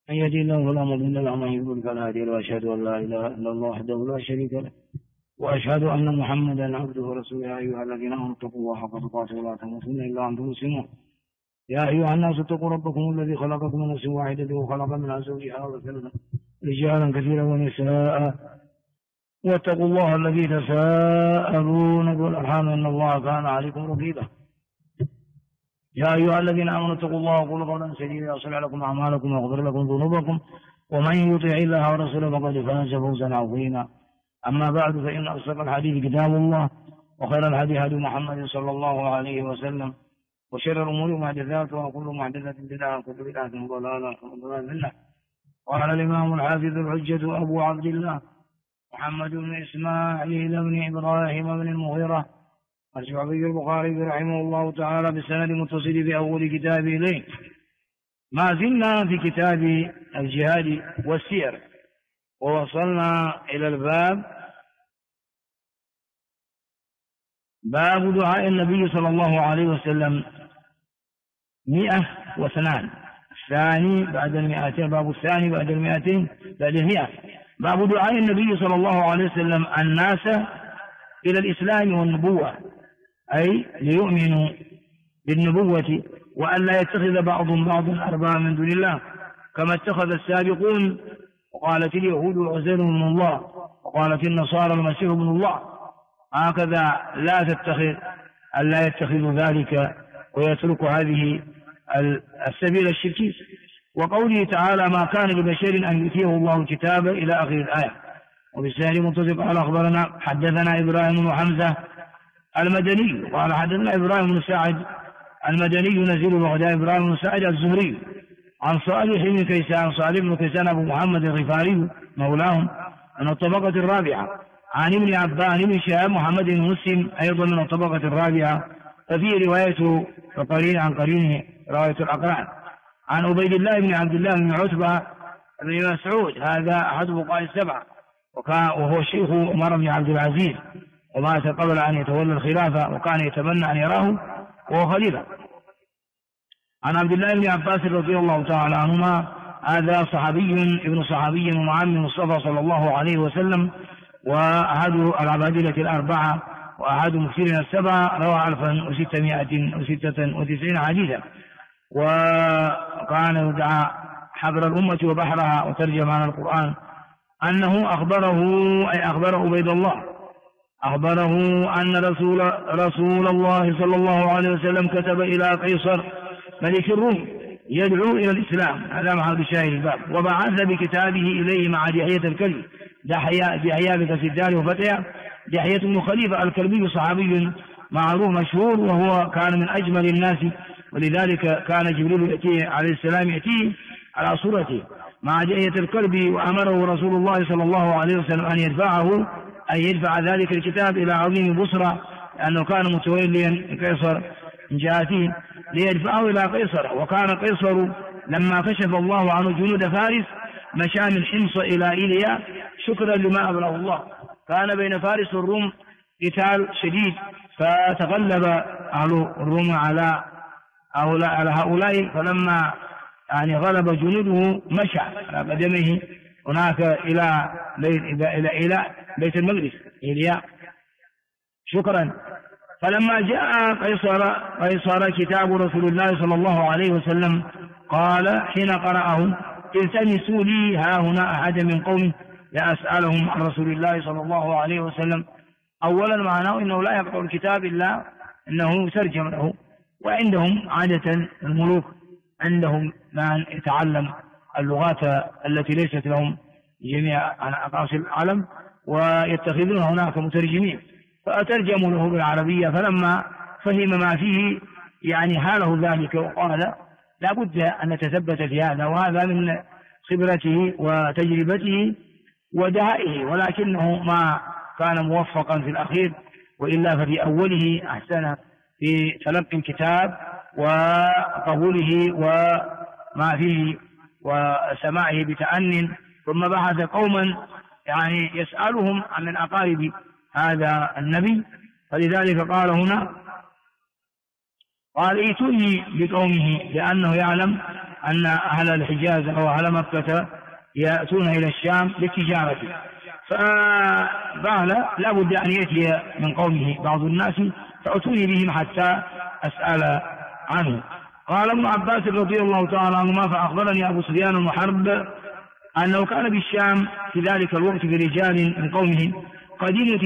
من يهده الله فلا مضل له ومن يضلل فلا هادي له وأشهد أن لا إله إلا الله وحده لا شريك له وأشهد أن محمدا عبده ورسوله. يا أيها الذين آمنوا اتقوا الله حق تقاته ولا تموتن إلا وأنتم مسلمون. يا أيها الناس اتقوا ربكم الذي خلقكم من نفس واحدة وخلق منها زوجها وبث رجالا كثيرا ونساء واتقوا الله الذي تساءلون به والأرحام إن الله كان عليكم رقيبا. يا أيها الذين آمنوا اتقوا الله وقولوا قولا سديدا يصلح لكم أعمالكم ويغفر لكم ذنوبكم ومن يطع الله ورسوله فقد فاز فوزا عظيما. أما بعد فإن أصدق الحديث كتاب الله وخير الهدي هدي محمد صلى الله عليه وسلم وشر الأمور محدثاتها وكل محدثة بدعة وكل بدعة ضلالة وكل ضلالة في النار. قال الإمام الحافظ الحجة أبو عبد الله محمد بن إسماعيل بن إبراهيم بن المغيرة الشعبي البخاري رحمه الله تعالى بسند متصل بأول كتابه إليه. ما زلنا في كتاب الجهاد والسير ووصلنا إلى باب دعاء النبي صلى الله عليه وسلم 102 الثاني بعد 200 باب الثاني بعد 200 بعد 100 باب دعاء النبي صلى الله عليه وسلم الناس إلى الإسلام والنبوة أي ليؤمنوا بالنبوة وأن لا يتخذ بعضهم بعضا أربابا من دون الله كما اتخذ السابقون وقالت اليهود عزير بن الله وقالت النصارى المسيح ابن الله. هكذا لا يتخذ ذلك ويترك هذه السبيل الشركي. وقوله تعالى ما كان لبشر أن يؤتيه الله الكتاب إلى آخر الآية. وبالسهل منتصف قال أخبرنا حدثنا إبراهيم بن حمزة المدني قال حدثنا إبراهيم بن سعد المدني نزيل بغداد إبراهيم بن سعد الزهري عن صالح بن كيسان صالح بن كيسان أبو محمد الغفاري مولاهم من الطبقة الرابعة عن ابن عبان بن شهاب محمد بن مسلم أيضا من الطبقة الرابعة ففي روايته فقرين عن قرينه رواية الأقران عن عبيد الله بن عبد الله بن عتبة بن مسعود هذا أحد فقهاء السبعة وهو شيخ عمر بن عبد العزيز ومات قبل أن يتولى الخلافة وكان يتمنى أن يراه وهو خليفة. عن عبد الله بن عباس رضي الله تعالى عنهما هذا صحابي ابن صحابي ومعم المصطفى صلى الله عليه وسلم وأحد العبادلة الأربعة وأحد مكثرين السبعة روى 1696 حديثا وكان يدعى حبر الأمة وبحرها وترجم عن القرآن أنه أخبره عبيد الله أخبره أن رسول الله صلى الله عليه وسلم كتب إلى قيصر ملك الروم يدعو إلى الإسلام. هذا محل شاهد الباب. وبعث بكتابه إليه مع دحية الكلب دحية بكسر الدال وفتحها دحية بن خليفة الكلبي صحابي معروف مشهور وهو كان من أجمل الناس ولذلك كان جبريل يأتيه عليه السلام يأتيه على صورته مع دحية الكلب وأمره رسول الله صلى الله عليه وسلم أن يدفع ذلك الكتاب إلى عظيم بصرى لأنه كان متوليا قيصر من جهته ليدفعه إلى قيصر. وكان قيصر لما كشف الله عنه جنود فارس مشى من حمص إلى إيليا شكرا لما أبلغ الله. كان بين فارس والروم قتال شديد فتغلب أهل الروم على هؤلاء فلما غلب جنوده مشى على قدمه هناك إلى بيت المقدس إيليا شكرا. فلما جاء قيصر كتاب رسول الله صلى الله عليه وسلم قال حين قرأه التمسوا لي ها هنا أحد من قومي لأسألهم عن رسول الله صلى الله عليه وسلم. أولا معناه إنه لا يقرأ الكتاب إلا أنه يترجم له. وعندهم عادة الملوك عندهم من يتعلم اللغات التي ليست لهم جميع أقاصي العالم ويتخذون هناك مترجمين فأترجموا له بالعربية. فلما فهم ما فيه حاله ذلك وقال لا بد أن نتثبت في هذا وهذا من خبرته وتجربته ودهائه ولكنه ما كان موفقا في الأخير وإلا ففي أوله أحسن في تلقي الكتاب وقبوله وما فيه وسماعه بتأن ثم بعث قوما يسألهم عن من أقارب هذا النبي. فلذلك قال هنا قال ائتوني بقومه لأنه يعلم أن أهل الحجاز أو أهل مكة يأتون إلى الشام للتجارة، فقال لا بد أن يأتي من قومه بعض الناس فأتوني بهم حتى أسأل عنه. قال ابن عباس رضي الله تعالى عنهما فأخبرني أبو سفيان بن حرب أنه كان بالشام في ذلك الوقت برجال من قومه قدموا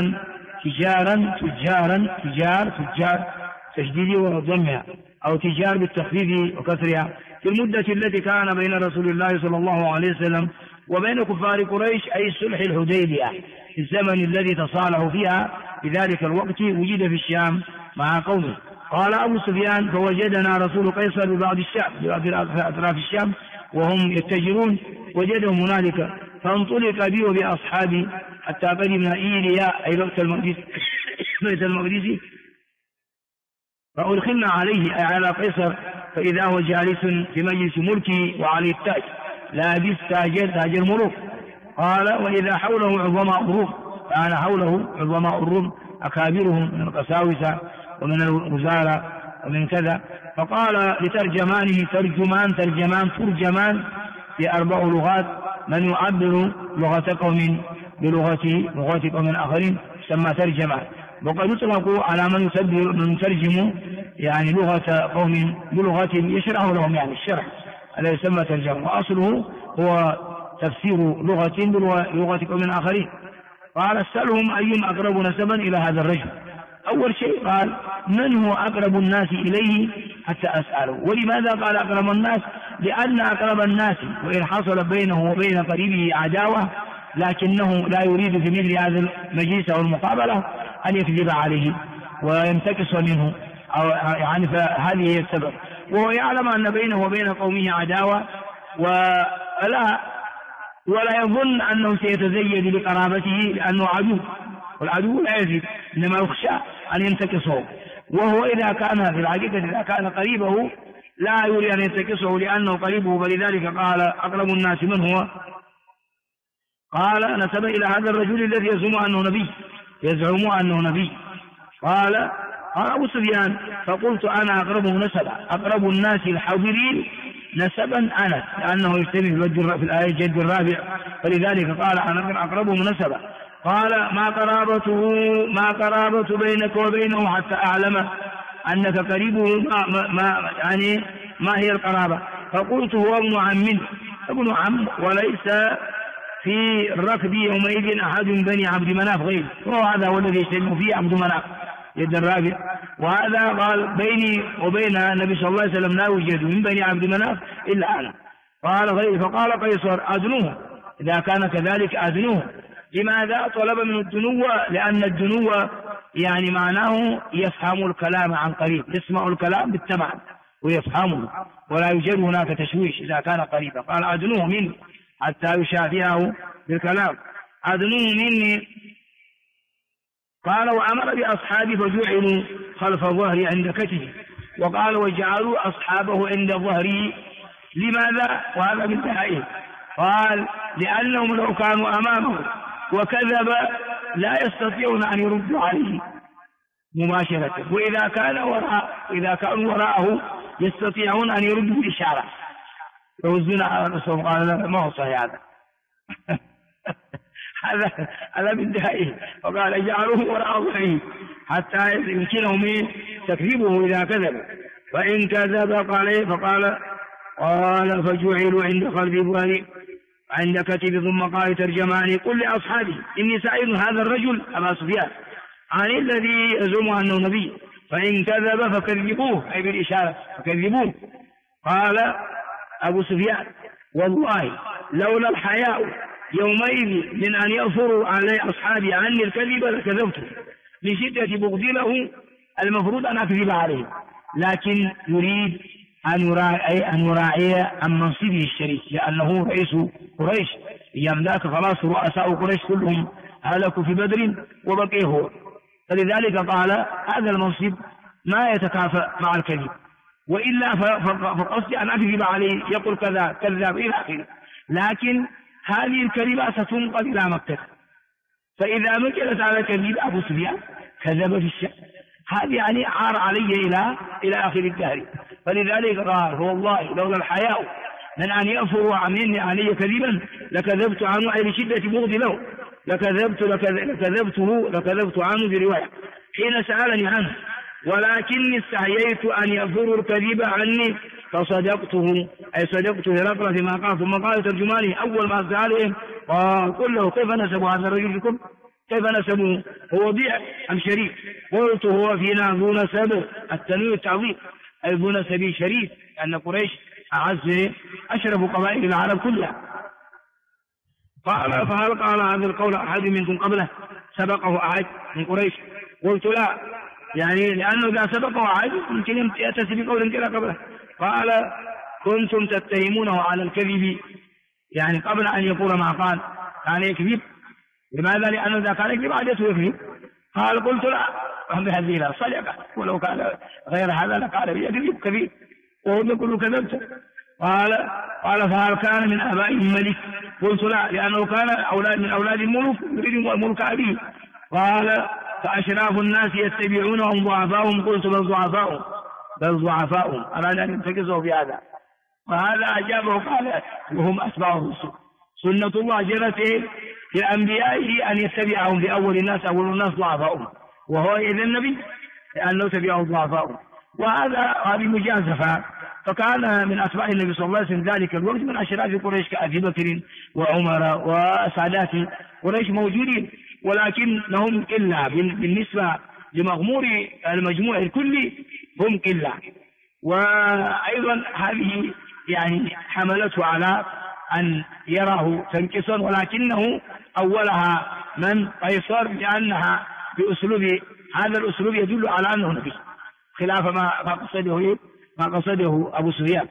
تجار تشديد وضمها أو تجار بالتخفيف وكسرها في المدة التي كان بين رسول الله صلى الله عليه وسلم وبين كفار قريش، أي صلح الحديبية، في الزمن الذي تصالحوا فيها في ذلك الوقت وجد في الشام مع قومه. قال أبو سفيان فوجدنا رسول قيصر ببعض أطراف الشام وهم يتجرون، وجدهم هنالك فانطلق بي وبأصحابي حتى قدمنا إيليا أي بيت المقدس فأدخلنا عليه أي على قيصر، فإذا هو جالس في مجلس ملكه وعليه التاج لابس تاج الملوك. قال وإذا حوله عظماء الروم، كان حوله عظماء الروم أكابرهم من القساوسة ومن الوزارة ومن كذا. فقال لترجمانه ترجمان في 4 لغات، من يعبر لغة قوم بلغة قوم آخرين يسمى ترجمان، وقد يطلق على من يترجم يعني لغة قوم بلغتهم يشرح لهم يعني الشرح، هذا يسمى ترجمة، وأصله هو تفسير لغة بلغة قوم آخرين. قال اسألهم أيهم أقرب نسبا إلى هذا الرجل. أول شيء قال من هو أقرب الناس إليه حتى أسأله. ولماذا قال أقرب الناس؟ لأن أقرب الناس وإن حصل بينه وبين قريبه عداوة لكنه لا يريد في مثل هذا المجلس أو المقابلة أن يكذب عليه وينتقص منه أو يعني، فهذه هي السبب. وهو يعلم أن بينه وبين قومه عداوة ولا يظن أنه سيتزيد لقرابته لأنه عدو، والعدو لا يزيد إنما يخشى أن ينتقصه. وهو إذا كان في الحقيقة إذا كان قريبه لا يريد أن ينتقصه لأنه قريبه، فلذلك قال أقرب الناس من هو. قال نسب إلى هذا الرجل الذي يزعم أنه نبي. قال أبو سفيان فقلت أنا أقرب الناس الحاضرين نسبا أنا، لأنه يجتمع في الآية الجد الرابع، فلذلك قال أنا أقربهم نسبا. قال ما قرابة بينك وبينه حتى أعلم أنك قريبه، ما هي القرابة؟ فقلت هو ابن عم وليس في الركب يومئذ أحد من بني عبد مناف غيره، وهذا هو الذي يجتمع فيه عبد مناف يد الرابع. وهذا قال بيني وبين النبي صلى الله عليه وسلم لا يوجد من بني عبد مناف إلا أنا. قال غير. فقال قيصر أدنوه، إذا كان كذلك أدنوه. لماذا طلب من الدنو؟ لأن الدنو يعني معناه يفهم الكلام عن قريب، يسمع الكلام بالتبع ويفهمه ولا يوجد هناك تشويش إذا كان قريبا. قال أدنوه مني حتى يشافهه بالكلام، أدنوه مني. قال وأمر بأصحابه فجعلوا خلف ظهري عند كتفه، وقال وجعلوا أصحابه عند ظهري. لماذا؟ وهذا من دعائه. قال لأنهم لو كانوا أمامه وكذب لا يستطيعون أن يردوا عليه مباشرة، وإذا كانوا وراءه يستطيعون أن يردوا بالإشارة يوزون على الرسول. قال ما هو صحيح هذا من دائه. وقال اجعلوه وراء ظهره حتى يمكنهم تكذيبه إذا كذب، فإن كذب فقال فجعلوا عند قلب ظهري عند كتب. ثم قال ترجماني قل لأصحابي إني سائل هذا الرجل أبا سفيان عن الذي يزعم أنه نبي، فإن كذب فكذبوه أي بالإشارة فكذبوه. قال أبو سفيان والله لولا الحياء يومئذ من أن يغفروا علي أصحابي عني الكذب لكذبته، لشدة بغضي له المفروض أن أكذب عليه، لكن يريد أن يراعي عن منصبه الشريف، لأنه رئيس قريش أيام ذاك، خلاص رؤساء قريش كلهم هلكوا في بدر وبقي هو، فلذلك قال هذا المنصب ما يتكافأ مع الكذب، وإلا فقصدي أن أكذب عليه يقول كذا كذاب إلى آخره. لكن هذه الكلمة ستنقل إلى مكة، فإذا نقلت على كذب أبو سفيان كذب في الشام، هذه يعني عار علي إلى آخر الدهر. فلذلك قال والله لولا الحياء من أن يأفر مني علي كذبا لكذبت عنه أي لشدة بغض له لكذبت عنه في رواية حين سألني عنه، ولكني استحييت أن يأفر الكذب عني فصدقته، أي صدقت هرقل فيما قال. ثم قال ترجماني أول ما سأله قل له كيف نسب هذا الرجل فيكم؟ كيف نسبه؟ هو وضيع أم شريف؟ قلت هو فينا ذو نسب، التنوين التعظيم، أي ذو نسب شريف، لأن قريش أعز أشرف قبائل العرب كلها. قال فهل قال هذا القول أحد منكم قبله؟ سبقه أحد من قريش؟ قلت لا، يعني لأنه إذا سبقه أحد يمكن يأتي بقول كلا قبله. قال كنتم تتهمونه على الكذب، يعني قبل أن يقول ما قال كان يكذب. لماذا؟ لأنه إذا كان يكذب عادته يكذب. قال قلت لا، بهذه لا صدقة، ولو كان غير هذا لقال يكذب كذب وهو يقول كذبت. قال فهل كان من آباء الملك؟ قلت لا، لأنه كان من أولاد الملوك يريد ملك أبيه. قال فأشراف الناس يتبعونهم ضعفاهم؟ قلت بل ضعفاهم أراد أن ينتقصوا في هذا. وهذا أجابه قال وهم أتباع الرسل، سنة الله جرت لأنبيائه أن يتبعهم في أول الناس ضعفاهم، وهو إذن النبي لأنه تبعهم ضعفاهم. هذه مجازفة. فكان من أتباع النبي صلى الله عليه وسلم ذلك الوقت من أشراف قريش كأبي بكر وعمر وسادات قريش موجودين، ولكنهم قلة بالنسبة لمغمور المجموع الكلي، هم قلة. وأيضا هذه يعني حملته على أن يراه تنكسا، ولكنه أولها من قيصر، لأنها بأسلوب هذا الأسلوب يدل على أنه نبي، خلاف ما قصده أبو سفيان.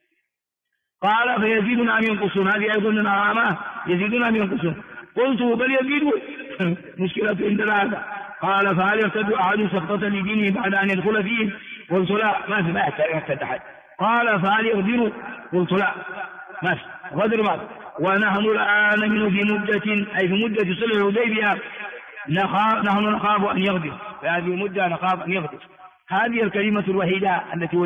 قال فيزيدنا أم ينقصون؟ هذه أيضا من علامات يزيدنا أم ينقصون. قلت بل يزيدون مشكلة عندنا هذا. قال فهل يرتد أحد سقطة لدينه بعد أن يدخل فيه؟ قلت لا، ما يرتد أحد. قال فهل يغدر؟ قلت لا، ما في غدر. ما ونحن الآن في مدة صلح الحديبية نحن نخاف أن يغدر، في هذه المدة نخاف أن يغدر. هذه الكلمة الوحيدة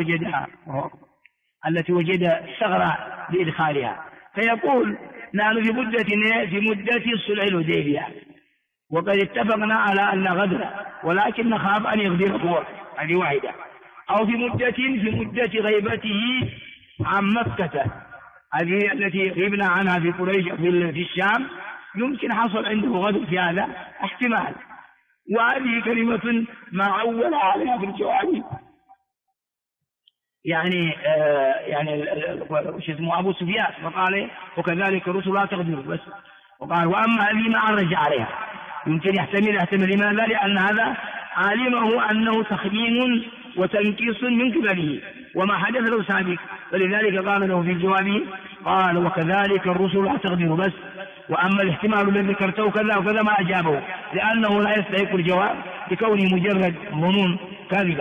التي وجد ثغرة لإدخالها. فيقول نحن في مدة صلح الحديبية وقد اتفقنا على أن غدر، ولكن نخاف أن يغدر هو، هذه واحدة. أو في مدة غيبته عن مكة، هذه التي غبنا عنها في قريش في الشام، يمكن حصل عنده غدر في هذا احتمال. وهذه كلمة ما عول عليها في الجواب، يعني اسمه أبو سفيان وقال وكذلك الرسل لا تغدر بس. وقال وأما هذه ما عرج عليها، يمكن يحتمل. لماذا؟ لأن هذا علمه أنه تخمين وتنكيص من قبله وما حدث له سابق، فلذلك قال له في جوابه قال وكذلك الرسل لا تغدر بس. وأما الاحتمال الذي ذكرته كذا وكذا ما أجابه، لأنه لا يستحق الجواب بكونه مجرد ظنون كاذبة.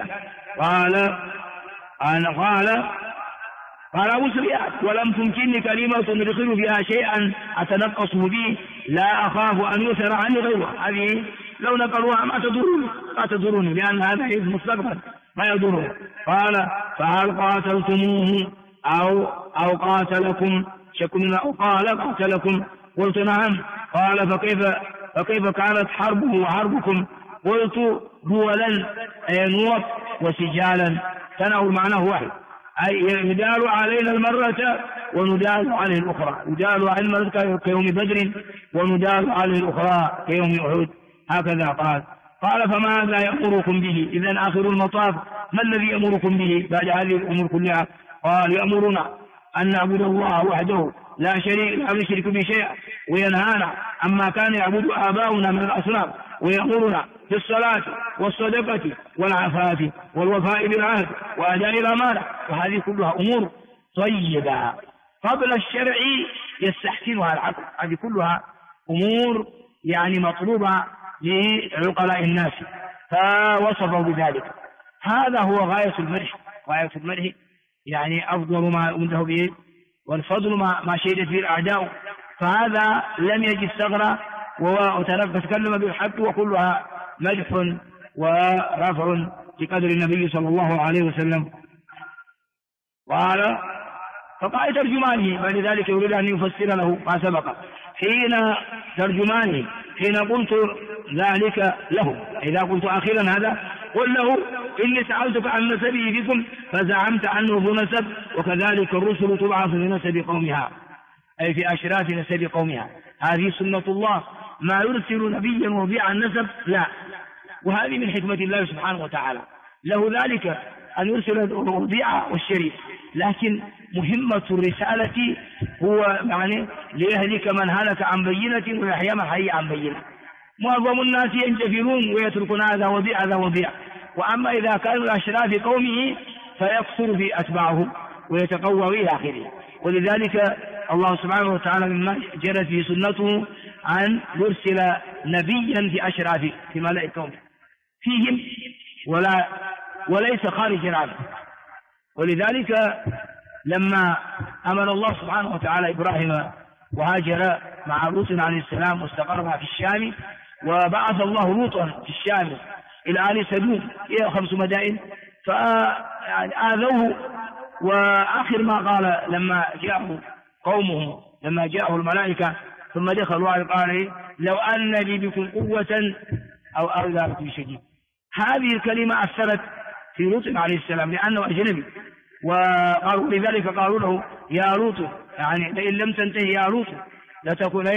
قال أبو سفيان ولم تمكنني كلمة أدخل فيها شيئا أتنقص به لا أخاف أن يثر عني غيره. هذه لو نقلوها ما تضرني لأن هذا اسم مستقبل ما يضره. قال فهل قاتلتموه أو قاتلكم؟ شكلنا أو قال قاتلكم؟ قلت نعم. قال فكيف كانت حربه وحربكم؟ قلت دولا أي نوط وسجالا، تناول معناه واحد، أي يدال علينا المرة وندال عليه الأخرى، يدال على المرة كيوم بدر وندال عليه الأخرى كيوم أحد، هكذا قال فماذا يأمركم به؟ إذن آخر المطاف ما الذي يأمركم به بعد هذه الأمور كلها؟ قال يأمرنا أن نعبد الله وحده لا نشرك به شيئا، وينهانا عما كان يعبد آباؤنا من الأصنام، ويأمرنا بالصلاة والصدقة والعفاف والوفاء بالعهد وأداء الأمانة. وهذه كلها أمور طيبة قبل الشرع يستحسنها العقل، هذه كلها أمور يعني مطلوبة لعقلاء الناس، فوصفوا بذلك. هذا هو غاية المدح يعني أفضل ما أمده به، والفضل ما شهدت به الأعداء. فهذا لم يجد ثغرة وتكلم بالحق، وكلها مدح ورفع لقدر النبي صلى الله عليه وسلم. قال فقال ترجمانه بعد ذلك يريد أن يفسر له ما سبق حين ترجمانه حين قلت ذلك له، إذا قلت أخيرا هذا قل له إني سألتك عن نسبه فيكم فزعمت أنه ذو نسب، وكذلك الرسل تبعث في نسب قومها أي في أشراف نسب قومها. هذه سنة الله، ما يرسل نبيا وضيع النسب لا، وهذه من حكمة الله سبحانه وتعالى، له ذلك أن يرسل الوضيع والشريف، لكن مهمة الرسالة هو يعني ليهلك من هلك عن بينة ويحيى من حي عن بينة. معظم الناس ينجفرون ويتركون هذا وضيع هذا وضيع، وأما إذا كانوا الأشراف قومه فيكثر في أتباعه ويتقوى إلى آخره. ولذلك الله سبحانه وتعالى مما جرت في سنته أن يرسل نبيا في أشراف في ملأ قومه فيهم وليس خارجا عنه. ولذلك لما أمر الله سبحانه وتعالى إبراهيم وهاجر مع لوط عليه السلام واستقرها في الشام، وبعث الله لوطا في الشام إلى آل سدوم إلى 5 مدائن فآذوه، وآخر ما قال لما جاءه قومه لما جاءه الملائكة ثم دخلوا قال لو أن لي بكم قوة أو أرضى بكم شديد. هذه الكلمة أثرت في لوط عليه السلام لأنه أجنبي، وقالوا لذلك قالوا له يا لوط يعني لئن لم تنتهي يا لوط لتكون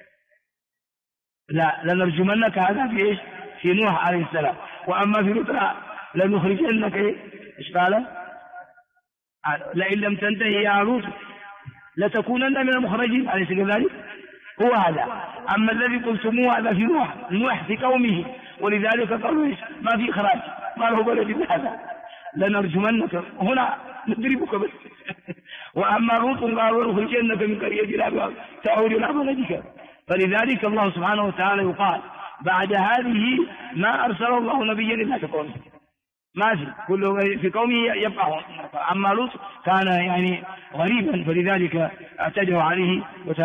لا لنرجمنك. هذا في ايش؟ في نوح عليه السلام. واما في لوط لنخرجنك ايش قال؟ لئن لم تنتهي يا لوط لتكونن من المخرجين، أليس كذلك؟ هو هذا. اما الذي قلتموه هذا في نوح في قومه، ولذلك قالوا ايش؟ ما في اخراج، ما له بلد هذا، لنرجمنك هنا نضربك بس. واما لوط قالوا نخرجنك من قريتنا تعود الى بلدك. فلذلك الله سبحانه وتعالى يقال بعد هذه ما أرسل الله نبيا إلا في قومه، ما كله في قومه يبقى. أما لوط كان يعني غريبا، فلذلك اعتدوا عليه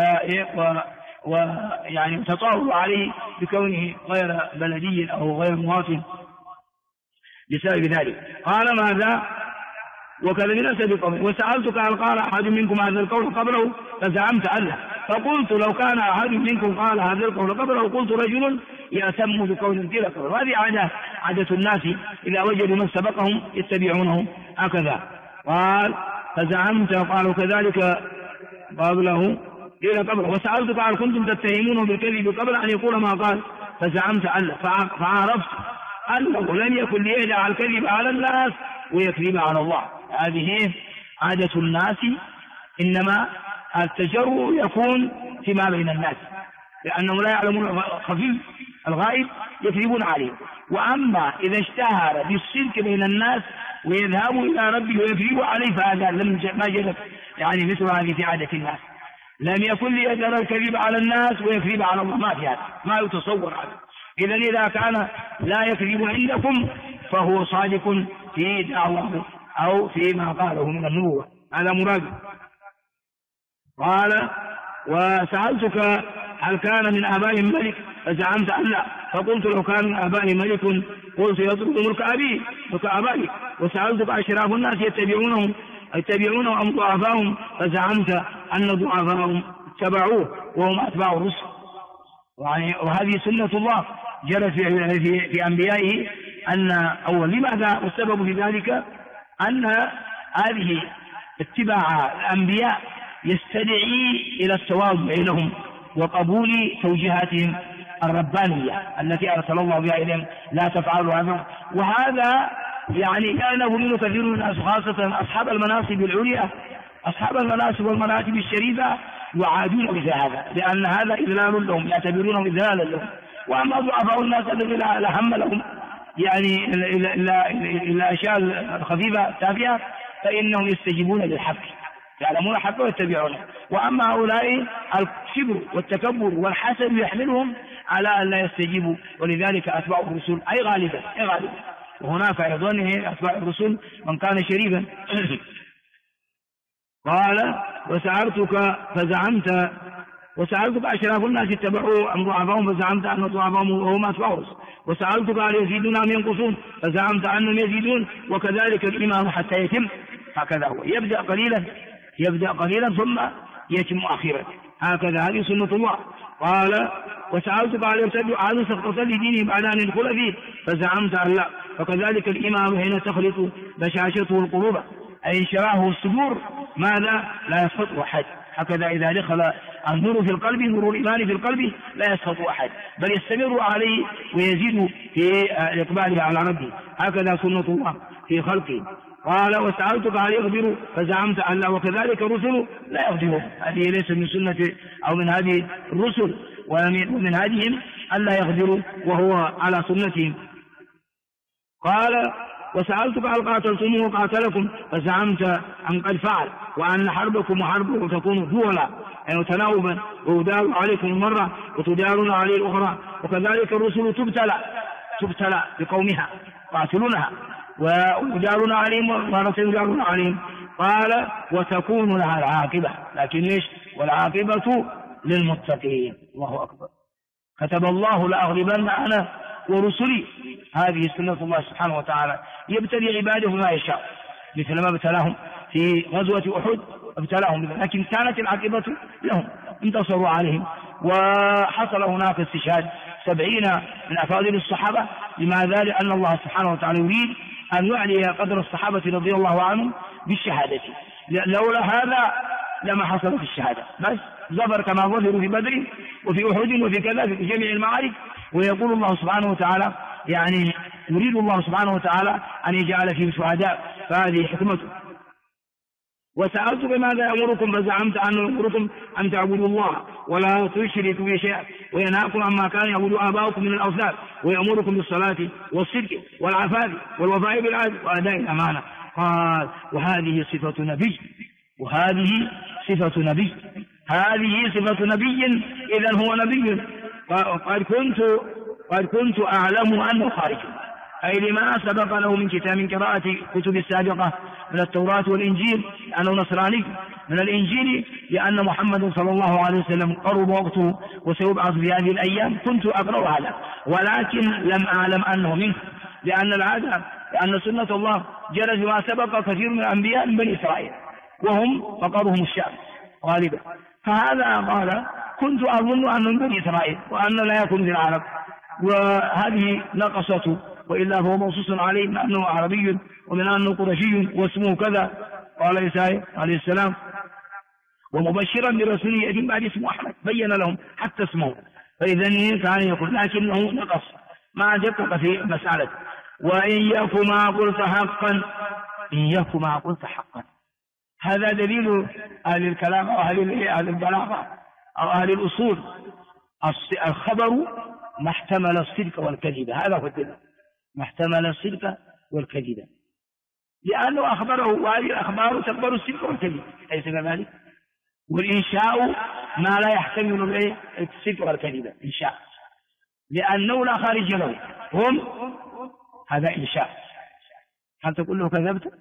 ويعني تطاولوا عليه بكونه غير بلدي أو غير مواطن بسبب ذلك. قال ماذا؟ وكذا بنسب قومه. وسألتك هل قال أحد منكم هذا القول قبله فزعمت أنه، فقلت لو كان أحد منكم قال هذا القول قبله قلت رجل يأتم بقول قيل قبله. وهذه عادة الناس إذا وجدوا من سبقهم يتبعونه هكذا. قال فزعمت قالوا كذلك قبله قيل قبله. وسألتك هل كنتم تتهمونه بالكذب قبل أن يقول ما قال فزعمت أنه، فعرفت أنه لم يكن ليجعل الكذب على الناس ويكذب على الله. هذه عادة الناس، إنما التجرؤ يكون فيما بين الناس لأنهم لا يعلمون خفي الغائب يكذبون عليه. وأما إذا اشتهر بالشرك بين الناس ويذهبوا إلى ربه ويكذبوا عليه فهذا ما جرت يعني مثل هذه في عادة الناس. لم يكن ليجعل الكذب على الناس ويكذب على الله، ما في هذا، ما يتصور هذا. إذا كان لا يكذب عندكم فهو صادق في دعواه أو فيما قاله من النبوة، هذا مراد. قال وسألتك هل كان من آبائهم ملك فزعمت أن لا، فقلت لو كان من آبائهم ملك قلت يطلب ملك أبيه ملك آبائي. وسألتك أشراف الناس يتبعونه أم ضعفاهم فزعمت أن ضعفاهم اتبعوه وهم أتباع الرسل. وهذه سنة الله جرت في أنبيائه أن أول لماذا؟ والسبب في ذلك أن هذه اتباع الأنبياء يستدعي إلى التواضع لهم وقبول توجيهاتهم الربانية التي أرسل الله بها إليهم، لا تفعلوا هذا. وهذا يعني يأنف منه كثير من الناس، خاصة أصحاب المناصب العليا، أصحاب المناصب والمراتب الشريفة يعادون مثل هذا، لأن هذا إذلال لهم، يعتبرونه إذلالا لهم. وأما ضعفاء الناس الذين لا هم لهم يعني إلا أشياء الخفيفة التافهة فإنهم يستجيبون للحق، يعلمون الحق ويتبعونه. وأما هؤلاء الكبر والتكبر والحسد يحملهم على أن لا يستجيبوا، ولذلك أتباع الرسول أي غالبا وهناك أيضا أتباع الرسول من كان شريفا. قال وسألتك أشراف الناس اتبعوا أم ضعفاهم فزعمت أن ضعفاهم وهم أتباع الرسل. وسألتك هل يزيدون أم ينقصون فزعمت أنهم يزيدون، وكذلك الإمام حتى يتم. هكذا هو يبدأ قليلا ثم يتم أخيرا، هكذا هذه سنة الله. قال وسألتك عن يرتد عن سقط لدينه بعد أن يدخل فيه فزعمت أن لا، فكذلك الإمام حين تخلط بشاشته القلوب أي انشراه الصدور ماذا لا يسقط أحد، هكذا إذا دخل النور في القلب، نور الإيمان في القلب لا يسقط أحد بل يستمر عليه ويزيد في إقباله على ربه، هكذا سنة الله في خلقه. قال وسألتك هل يغفر فزعمت أن لا، وكذلك الرسل لا يغفرون، هذه ليس من سنة أو من هذه الرسل ومن هذهم ألا يغفروا وهو على سنتهم. قال وسألتك هل قاتلتموه وقاتلكم فزعمت أن قد فعل وأن حربكم وحربه تكون دولا يعني تناوبا ويدار عليكم المرة وتدارون عليه الأخرى، وكذلك الرسل تبتلى بقومها قاتلونها ويدارون عليهم مرة يدارون عليهم. قال وتكون لها العاقبة، لكن ليش؟ والعاقبة للمتقين. الله أكبر. كتب الله لأغلبن أنا ورسلي، هذه سنة الله سبحانه وتعالى، يبتلي عباده ما يشاء، مثل ما ابتلاهم في غزوة أحد ابتلاهم، لكن كانت العاقبة لهم، انتصروا عليهم وحصل هناك استشهاد 70 من أفاضل الصحابة. لماذا؟ لأن الله سبحانه وتعالى يريد أن يعلي قدر الصحابة رضي الله عنهم بالشهادة، لولا هذا لما حصلت الشهادة، بس ظفر كما ظفروا في بدر وفي أحد وفي كذا في جميع المعارك. ويقول الله سبحانه وتعالى يعني يريد الله سبحانه وتعالى أن يجعل فيهم شهداء، فهذه حكمته. وسألتك ماذا يأمركم فزعمت أنه يأمركم أن تعبدوا الله ولا تشركوا به شيئا وينهاكم عما كان يعبد آباؤكم من الأوثان ويأمركم بالصلاة والصدق والعفاف والوفاء بالعهد وأداء الأمانة. قال وهذه صفة نبي، وهذه صفة نبي، هذه صفة نبي، إذن هو نبي. قد كنت أعلم أنه خارج، أي لما سبق له من كتاب من قراءة كتب السابقة من التوراة والإنجيل لأنه نصراني، من الإنجيل لأن محمد صلى الله عليه وسلم قرب وقته وسيبعث في هذه الأيام، كنت أقرأ هذا ولكن لم أعلم أنه منه، لأن العادة لأن سنة الله جرت ما سبق كثير من الأنبياء من بني إسرائيل وهم فقرهم الشام غالبا، فهذا قال كنت أظن أنه من بني إسرائيل وأن لا يكون في العرب، وهذه نقصته، وإلا فهو منصوص عليه من أنه عربي ومن أنه قرشي واسمه كذا. قال عيسى عليه السلام ومبشرا برسول يأتي بعد اسمه أحمد، بين لهم حتى اسمه، فإذا كان يقول لكنه نقص ما دقق في مسألة. وإن يك ما قلت حقا، إن يك ما قلت حقا، هذا دليل أهل الكلام أو أهل البلاغة أو أهل الأصول، الخبر ما احتمل الصدق والكذب، هذا هو الدليل، ما احتمل الصدق والكذب، لأنه أخبره وهذه الأخبار تقبل الصدق والكذب، أليس كذلك؟ والإنشاء ما لا يحتمل الصدق والكذب، إنشاء، لأنه لا خارج له، هم هذا إنشاء. هل تقول له كذبت؟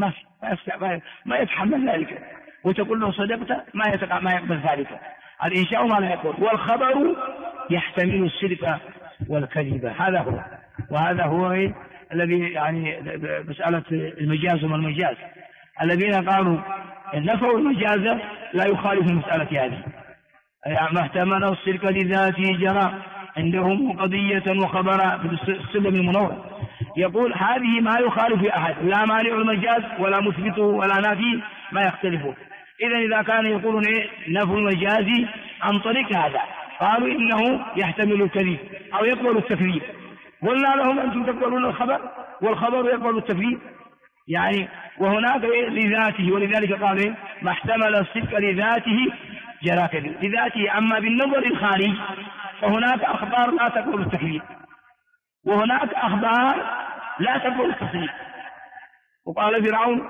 ما يتحمل ذلك، وتقول له صدقت ما يقبل ذلك. الإنشاء ما لا يقبل، والخبر يحتمل الصدق والكذب، هذا هو. وهذا هو الذي يعني مسألة المجاز وما المجاز، الذين قالوا نفوا المجاز لا يخالف المسألة هذه، ما احتمل الصدق لذاته جرى عندهم قضية وخبر في السلم المنور، يقول هذه ما يخالف أحد، لا مانع المجاز ولا مثبته ولا نافي ما يختلفون. إذا كان يقولون نفوا المجاز عن طريق هذا، قالوا إنه يحتمل الكذب أو يقبل التكذيب، قلنا لهم أنتم تقبلون الخبر والخبر يقبل التكذيب يعني، وهناك لذاته، ولذلك قال ما احتمل الصدق لذاته جرى كذب لذاته. أما بالنظر الخارج فهناك أخبار لا تقبل التكذيب وهناك أخبار لا تقبل التصديق. وقال فرعون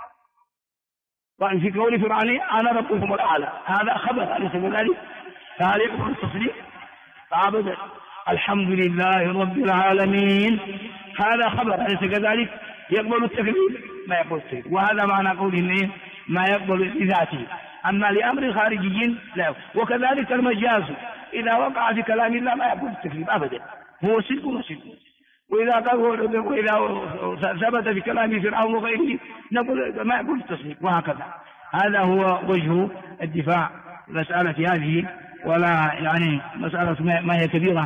في قول فرعون أنا ربكم الأعلى، هذا خبر أليس كذلك؟ فهل يقبل التصديق؟ فأبدا. الحمد لله رب العالمين، هذا خبر أليس كذلك؟ يقبل التكذيب؟ ما يقبل التكذيب، وهذا معنى قوله ما يقبل لذاته، أما لأمر خارجي لا. وكذلك المجاز إذا وقع في كلام الله ما يقبل التكذيب أبدا، هو صدق وصدق. وإذا ثبت في كلام فرعون وغيره نقول ما يقول التصديق، وهكذا. هذا هو وجه الدفاع مسألة هذه، ولا يعني مسألة ما هي كبيرة.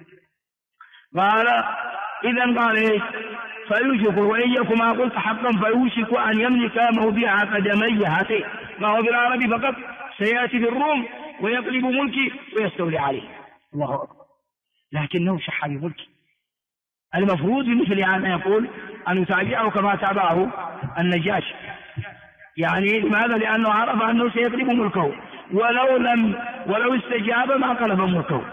قال إذن قال إيش؟ فيوشك وإن يكن ما قلت حقا فيوشك أن يملك موضع قدمي هاتين، ما هو بالعربي فقط، سيأتي بالروم ويقلب ملكي ويستولي عليه. الله أكبر. لكنه شح بملكي. المفروض بمثل هذا يقول أن يتابعه كما تابعه النجاشي، يعني لماذا؟ لأنه عرف أنه سيقلب ملكه، ولو استجاب ما قلب ملكه،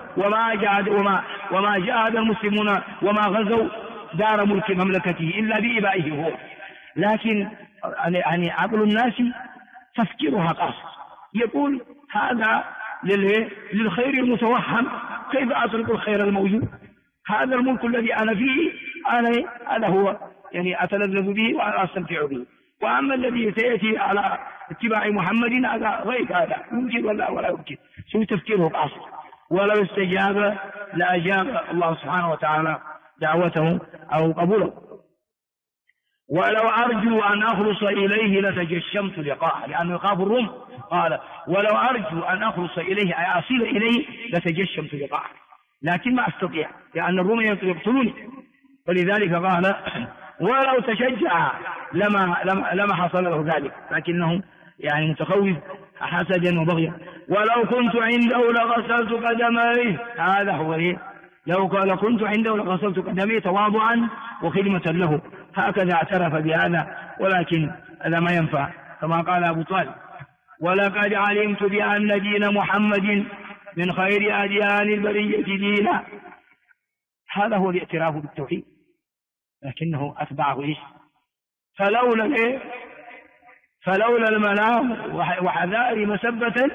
وما جاهد المسلمون وما غزوا دار ملك مملكته إلا بإبائه هو. لكن يعني عقل الناس تفكيرها قاصر، يقول هذا للخير المتوهم، كيف أترك الخير الموجود؟ هذا الملك الذي أنا فيه أنا هو يعني أتلذذ به وأستمتع به، وأما الذي سيأتي على اتباع محمد هذا غير هذا، يمكن ولا يمكن. شو تفكيره قاصر. ولو استجاب لأجاب الله سبحانه وتعالى دعوته أو قبوله. ولو أرجو أن أخلص إليه لتجشمت لقاءه، لأنه يخاف الروم. قال ولو أرجو أن أخلص إليه أي أصل إليه لتجشمت لقاءه، لكن ما أستطيع لأن الروم يقتلوني. فلذلك قال ولو تشجع لما حصل له ذلك، لكنه يعني متخوف حسدا وبغيا. ولو كنت عنده لغسلت قدميه، هذا هو لو كنت عنده لغسلت قدميه تواضعا وخدمة له، هكذا اعترف بهذا، ولكن هذا ما ينفع كما قال أبو طالب ولقد علمت بأن دين محمد من خير أديان البرية دينا. هذا هو الاعتراف بالتوحيد، لكنه أتبعه إيش؟ فلولا الملام وحذاري مسبة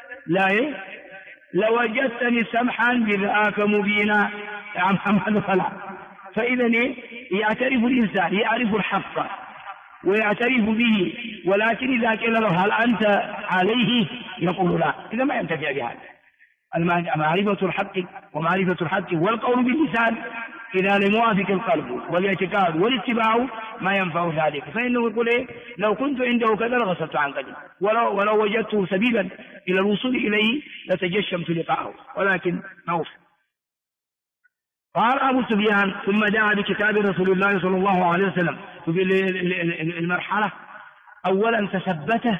لوجدتني سمحا بذاك مبينا يا محمد. فإذا يعترف الإنسان، يعرف الحق ويعترف به، ولكن إذا قيل له هل أنت عليه يقول لا، إذا ما ينتفع بهذا. معرفة الحق ومعرفة الحق والقول باللسان إذا لم يوافق القلب والاعتقاد والاتباع ما ينفع ذلك، فإنه يقول لو كنت عنده كذا لغسلت عن قدمي، ولو وجدته سبيلا إلى الوصول إليه لتجشمت لقاءه، ولكن ما وصل. قال أبو سفيان ثم دعا بكتاب رسول الله صلى الله عليه وسلم. في المرحلة أولا تثبته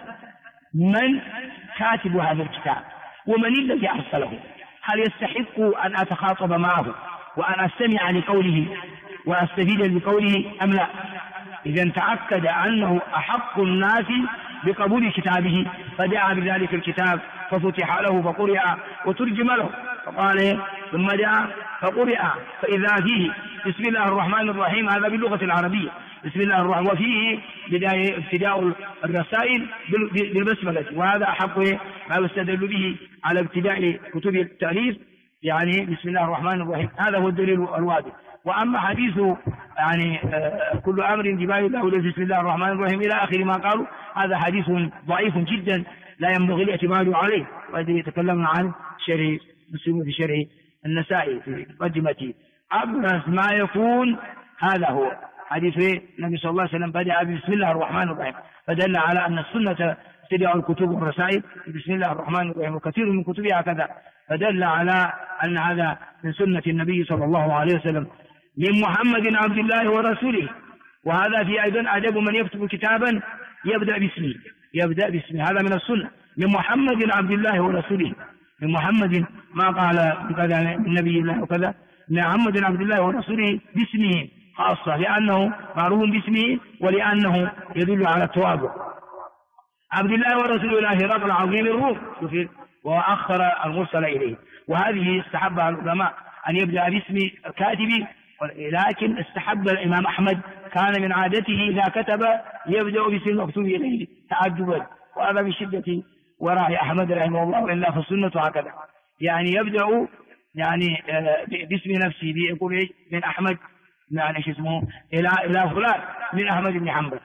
من كاتب هذا الكتاب ومن الذي أرسله، هل يستحق أن أتخاطب معه وأن أستمع لقوله وأستفيد بقوله أم لا. إذا تأكد أنه أحق الناس بقبول كتابه فدعا بذلك الكتاب ففتح له فقرئ وترجم له، فقال ثم دعا فقرئ فإذا فيه بسم الله الرحمن الرحيم، هذا باللغة العربية بسم الله الرحمن، وفيه ابتداء الرسائل بالبسملة، وهذا أحق ما يستدل به على ابتداء كتب التأليف، يعني بسم الله الرحمن الرحيم، هذا هو الدليل الواضح. وأما حديث يعني كل أمر ببال الله بسم الله الرحمن الرحيم إلى آخر ما قالوا، هذا حديث ضعيف جدا لا ينبغي الاعتماد عليه. وإذا يتكلمنا عن شرع مسلم في شرع النسائي في مقدمته أبرز ما يكون هذا هو حديث النبي صلى الله عليه وسلم بدأ بسم الله الرحمن الرحيم، فدل على أن السنة ابتداء الكتب والرسائل بسم الله الرحمن الرحيم، وكثير من كتبها كذا، فدل على أن هذا من سنة النبي صلى الله عليه وسلم من محمد عبد الله ورسوله. وهذا في أيضا أدب من يكتب كتابا يبدأ باسمه، هذا من السنة من محمد عبد الله ورسوله. من محمد ما قال كذا النبي الله وكذا، من محمد عبد الله ورسوله باسمه خاصة، لأنه معروف باسمه ولأنه يدل على التواضع. عبد الله ورسول الله هرقل عظيم الروم وأخر المرسل إليه، وهذه استحبها العلماء أن يبدأ باسم الكاتب، لكن استحب الإمام أحمد كان من عادته إذا كتب يبدأ باسم المكتوب إليه تعجبا، وهذا بشدة وراء أحمد رحمه الله، وإلا في السنة هكذا، يعني يبدأ يعني باسم نفسه بيقول من أحمد يعني شو اسمه إلى فلان من أحمد بن حنبل،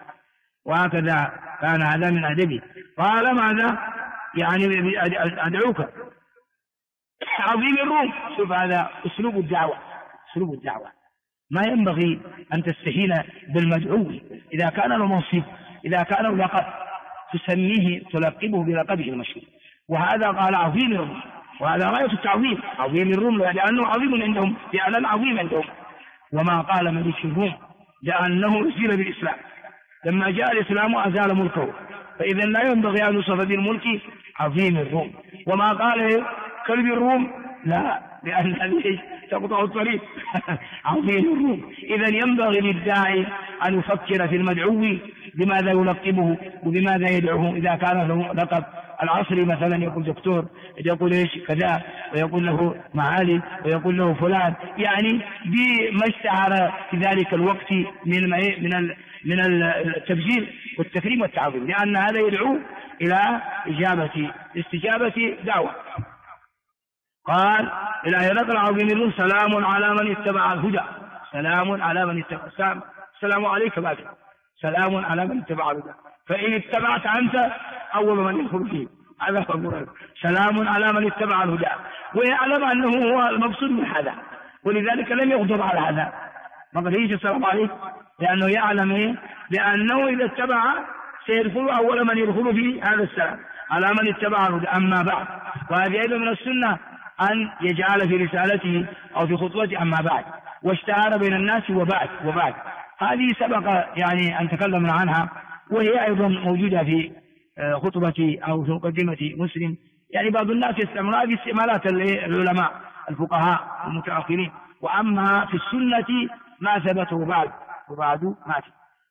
وهكذا كان هذا من أدبه. قال ماذا يعني أدعوك عظيم الروم. شوف هذا أسلوب الدعوة ما ينبغي أن تستهين بالمدعو إذا كان له منصب، إذا كان له لقب تسميه تلقبه بلقبه المشهور. وهذا قال عظيم الروم، وهذا غاية التعظيم، عظيم الروم لأنه عظيم عندهم، لأنه عظيم عندهم. وما قال ملك الروم لأنه أزيل بالإسلام، لما جاء الإسلام أزال ملكه، فإذا لا ينبغي أن يوصف بالملك عظيم الروم. وما قال كلب الروم لا، لأن هذه تقطع الطريق عظيم الروم. إذا ينبغي للداعي أن يفكر في المدعو بماذا يلقبه وبماذا يدعوه. إذا كان له لقب العصري مثلا يقول دكتور، يقول ايش كذا، ويقول له معالي، ويقول له فلان، يعني بما استعار في ذلك الوقت من التبجيل والتكريم والتعظيم، لأن هذا يدعو إلى استجابة دعوة. قال إلى هرقل العظيم الروم سلام على من اتبع الهدى، سلام على من اتبع، السلام عليك بعد، سلام على من اتبع الهدى، فإن اتبعت أنت أول من يدخل فيه. هذا هو المراد، سلام على من اتبع الهدى، ويعلم أنه هو المقصود من هذا، ولذلك لم يغضب على هذا، ما قال السلام عليك، لأنه يعلم لأنه إذا اتبع سيدخل أول من يدخل فيه هذا السلام على من اتبع الهدى. أما بعد، وهذه أيضا من السنة أن يجعل في رسالته أو في خطبته أما بعد، واشتهر بين الناس وبعد. هذه سبق يعني أن تكلمنا عنها، وهي أيضا موجودة في خطبة أو في مقدمة مسلم. يعني بعض الناس يستعملونها في استعمالات العلماء الفقهاء المتأخرين، وأما في السنة ما ثبت وبعد مات.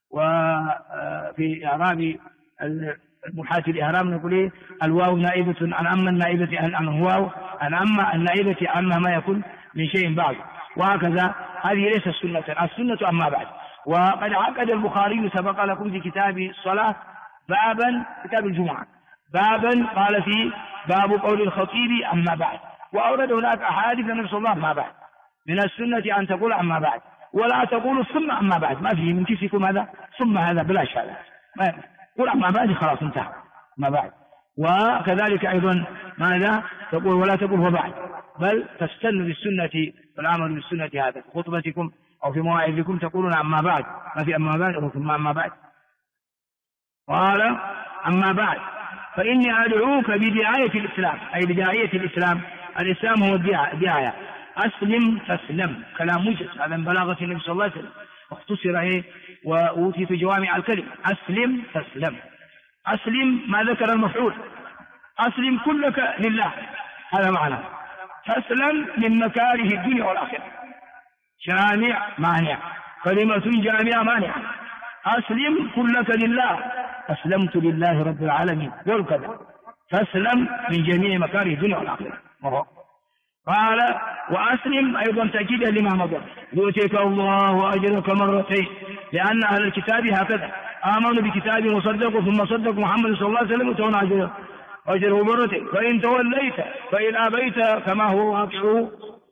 وفي إعراب المحاة الإهرام نقول إيه؟ الواو نائبة عن أما النائبة عن الواو عن أما النائبة عنها ما يكون من شيء بعد، وهكذا. هذه ليست السنة أما بعد. وقد عقد البخاري سبق لكم في كتاب الصلاة بابا، كتاب الجمعة بابا قال فيه باب قول الخطيب أما بعد، وأورد هناك أحاديث النبي صلى الله عليه وسلم أما بعد. من السنة أن تقول أما بعد، ولا تقول ثم أما بعد، ما فيه من كيفكم هذا ثم هذا بلاش، هذا قل أما بعد خلاص انتهى ما بعد. وكذلك أيضا ماذا تقول ولا تقول وبعد، بل تستن بالسنة والعمل بالسنة. هذا في خطبتكم أو في مواعظكم تقولون أما بعد، ما في أما بعد أو ثم أما بعد. قال أما بعد فإني أدعوك بدعاية الإسلام، أي بداعية الإسلام. الإسلام هو الدعاية. أسلم تسلم، كلام موجز، هذا من بلاغة النبي صلى الله عليه وسلم، واختصر وأوتيت جوامع الكلم. أسلم تسلم، أسلم ما ذكر المفعول، أسلم كلك لله، هذا معنى. تسلم من مكاره الدنيا والآخرة، جامع مانع، كلمة جامعة مانع. أسلم كلك لله، أسلمت لله رب العالمين، والكذا تسلم من جميع مكاره الدنيا والآخرة. قال وأسلم أيضا تأكيدا لما مضى، يؤتيك الله أجرك مرتين، لأن أهل الكتاب هكذا آمنوا بكتاب وصدقوا ثم صدقوا محمد صلى الله عليه وسلم وتولوا أجره مرتين. فإن توليت فإن أبيت كما هو واقع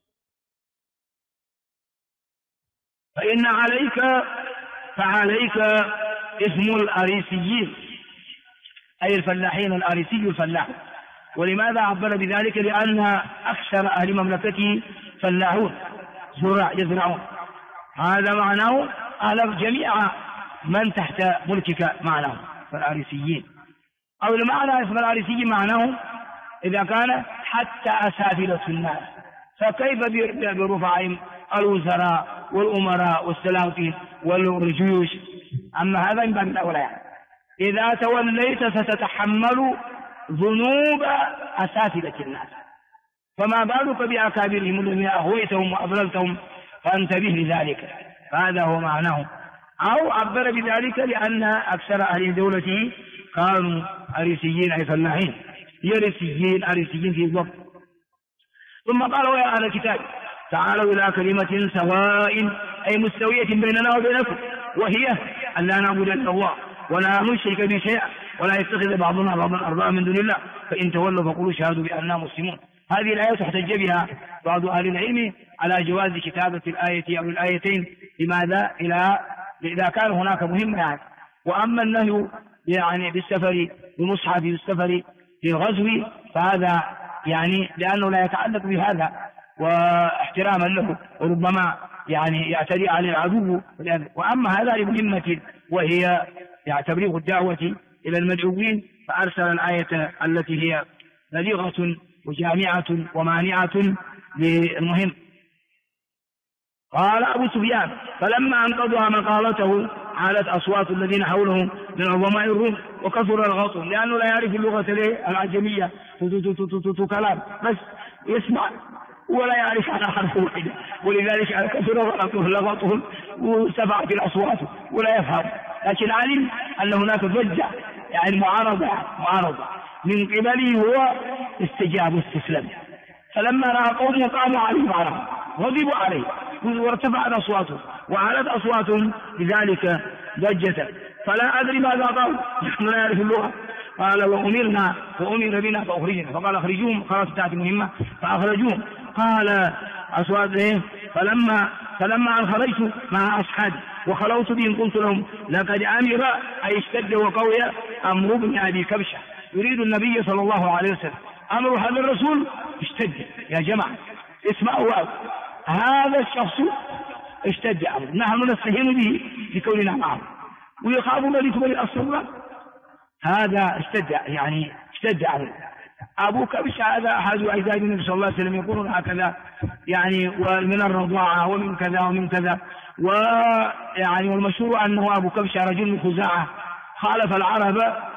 فإن فعليك اسم الأريسيين، أي الفلاحين، الأريسي الفلاح. ولماذا عبر بذلك؟ لأن أكثر أهل مملكته فلاحون يزرعون، هذا معناه أهل جميع من تحت ملكك معناه فالأريسيين. أو المعنى اسم الأريسي معناه إذا كان حتى أسافلة الناس، فكيف برفعهم الوزراء والأمراء والسلاطين والرجوش؟ أما هذا من باب الأولى، يعني إذا توليت ستتحمل ذنوب أسافلة الناس، فما بالك بأكابرهم الذين أغويتهم وأضللتهم، فانتبه لذلك. فهذا هو معناه. أو عبر بذلك لأن أكثر أهل دولته كانوا أريسيين، أي فلاحين، أريسيين في الضبط. ثم قال ويا أهل الكتاب تعالوا إلى كلمة سواء، أي مستوية بيننا وبينكم، وهي أن لا نعبد إلا الله ولا نشرك به شيئا ولا يتخذ بعضنا بعضا أربابا من دون الله، فإن تولوا فقولوا شهادوا بأننا مسلمون. هذه الآية احتج بها بعض أهل العلم على جواز كتابة الآية أو الآيتين. لماذا؟ إذا كان هناك مهمة يعني. وأما النهي يعني بالسفر بمصحف بالسفر في الغزو فهذا يعني لأنه لا يتعلق بهذا واحتراما له، وربما يعني يعتدي على العدو. وأما هذا لمهمة وهي يعني تبليغ الدعوة إلى المدعوين، فأرسل الآية التي هي بليغة وجامعة ومانعة للمهم. قال أبو سفيان: فلما أنقضها مقالته عالت أصوات الذين حوله من عظماء الروم وكثر الغطم، لأنه لا يعرف اللغة العجمية كلام بس يسمع ولا يعرف عنها حرف واحد، ولذلك كثر لغطهم وسبعت الأصوات ولا يفهم. لكن علم أن هناك ضجة يعني معارضة من قبله، هو استجاب واستسلم. فلما رأى قومه قاموا عليه معهم غضبوا عليه وارتفعت أصواتهم وعلت أصواتهم بذلك ضجة. فلا أدري ماذا قالوا، نحن لا نعرف اللغة. قال: وأمر بنا فأخرجنا. فقال: أخرجوهم، خلاص انتهت المهمة فأخرجوهم. قال أصواتهم: فلما أن خرجت مع أصحابي وخلوت بهم قلت لهم: لقد أمر أي اشتد وقوي أمر بن أبي كبشة، يريد النبي صلى الله عليه وسلم. أمر هذا الرسول اشتد يا جماعة، اسمعوا هذا الشخص اشتد أمر، نحن نستهين به لكوننا معه ويخاف ملك بني الأصفر. هذا اشتد أمر. أبو كبش هذا أحد أجداد النبي صلى الله عليه وسلم يقولون هكذا يعني، ومن الرضاعة ومن كذا ومن كذا. ويعني والمشهور أنه أبو كبش رجل من خزاعة خالف العرب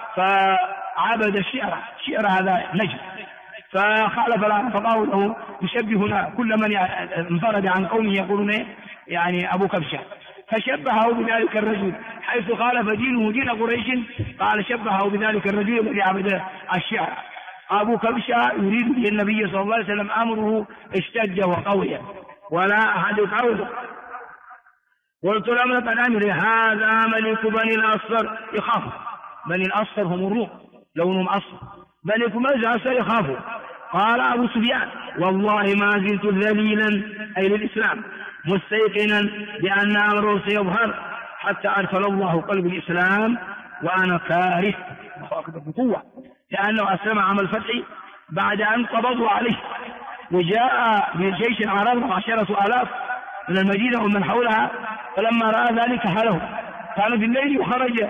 فعبد الشعر هذا نجم، فخالف العرب فقالوا له يشبهنا كل من انفرد عن قومه يقولون يعني أبو كبشة، فشبهه بذلك الرجل حيث خالف دينه دين قريش. قال شبهه بذلك الرجل الذي عبد الشعر. أبو كبشة يريد به النبي صلى الله عليه وسلم أمره اشتد وقوي ولا أحد يقاومه. قلت لهم: لقد أمر هذا ملك بني الأصفر. يخاف بني الأصفر هم الروم لونهم أصفر، ملك بني الأصفر يخافوا. قال أبو سفيان: والله ما زلت ذليلا أي للإسلام مستيقنا بأن أمره سيظهر حتى أرسل الله قلب الإسلام وأنا كاره بقوة، لأنه أسلم عام الفتح بعد أن قبضوا عليه، وجاء بجيش عرب 10,000 من المدينة ومن حولها. فلما رأى ذلك هله، كان في الليل وخرج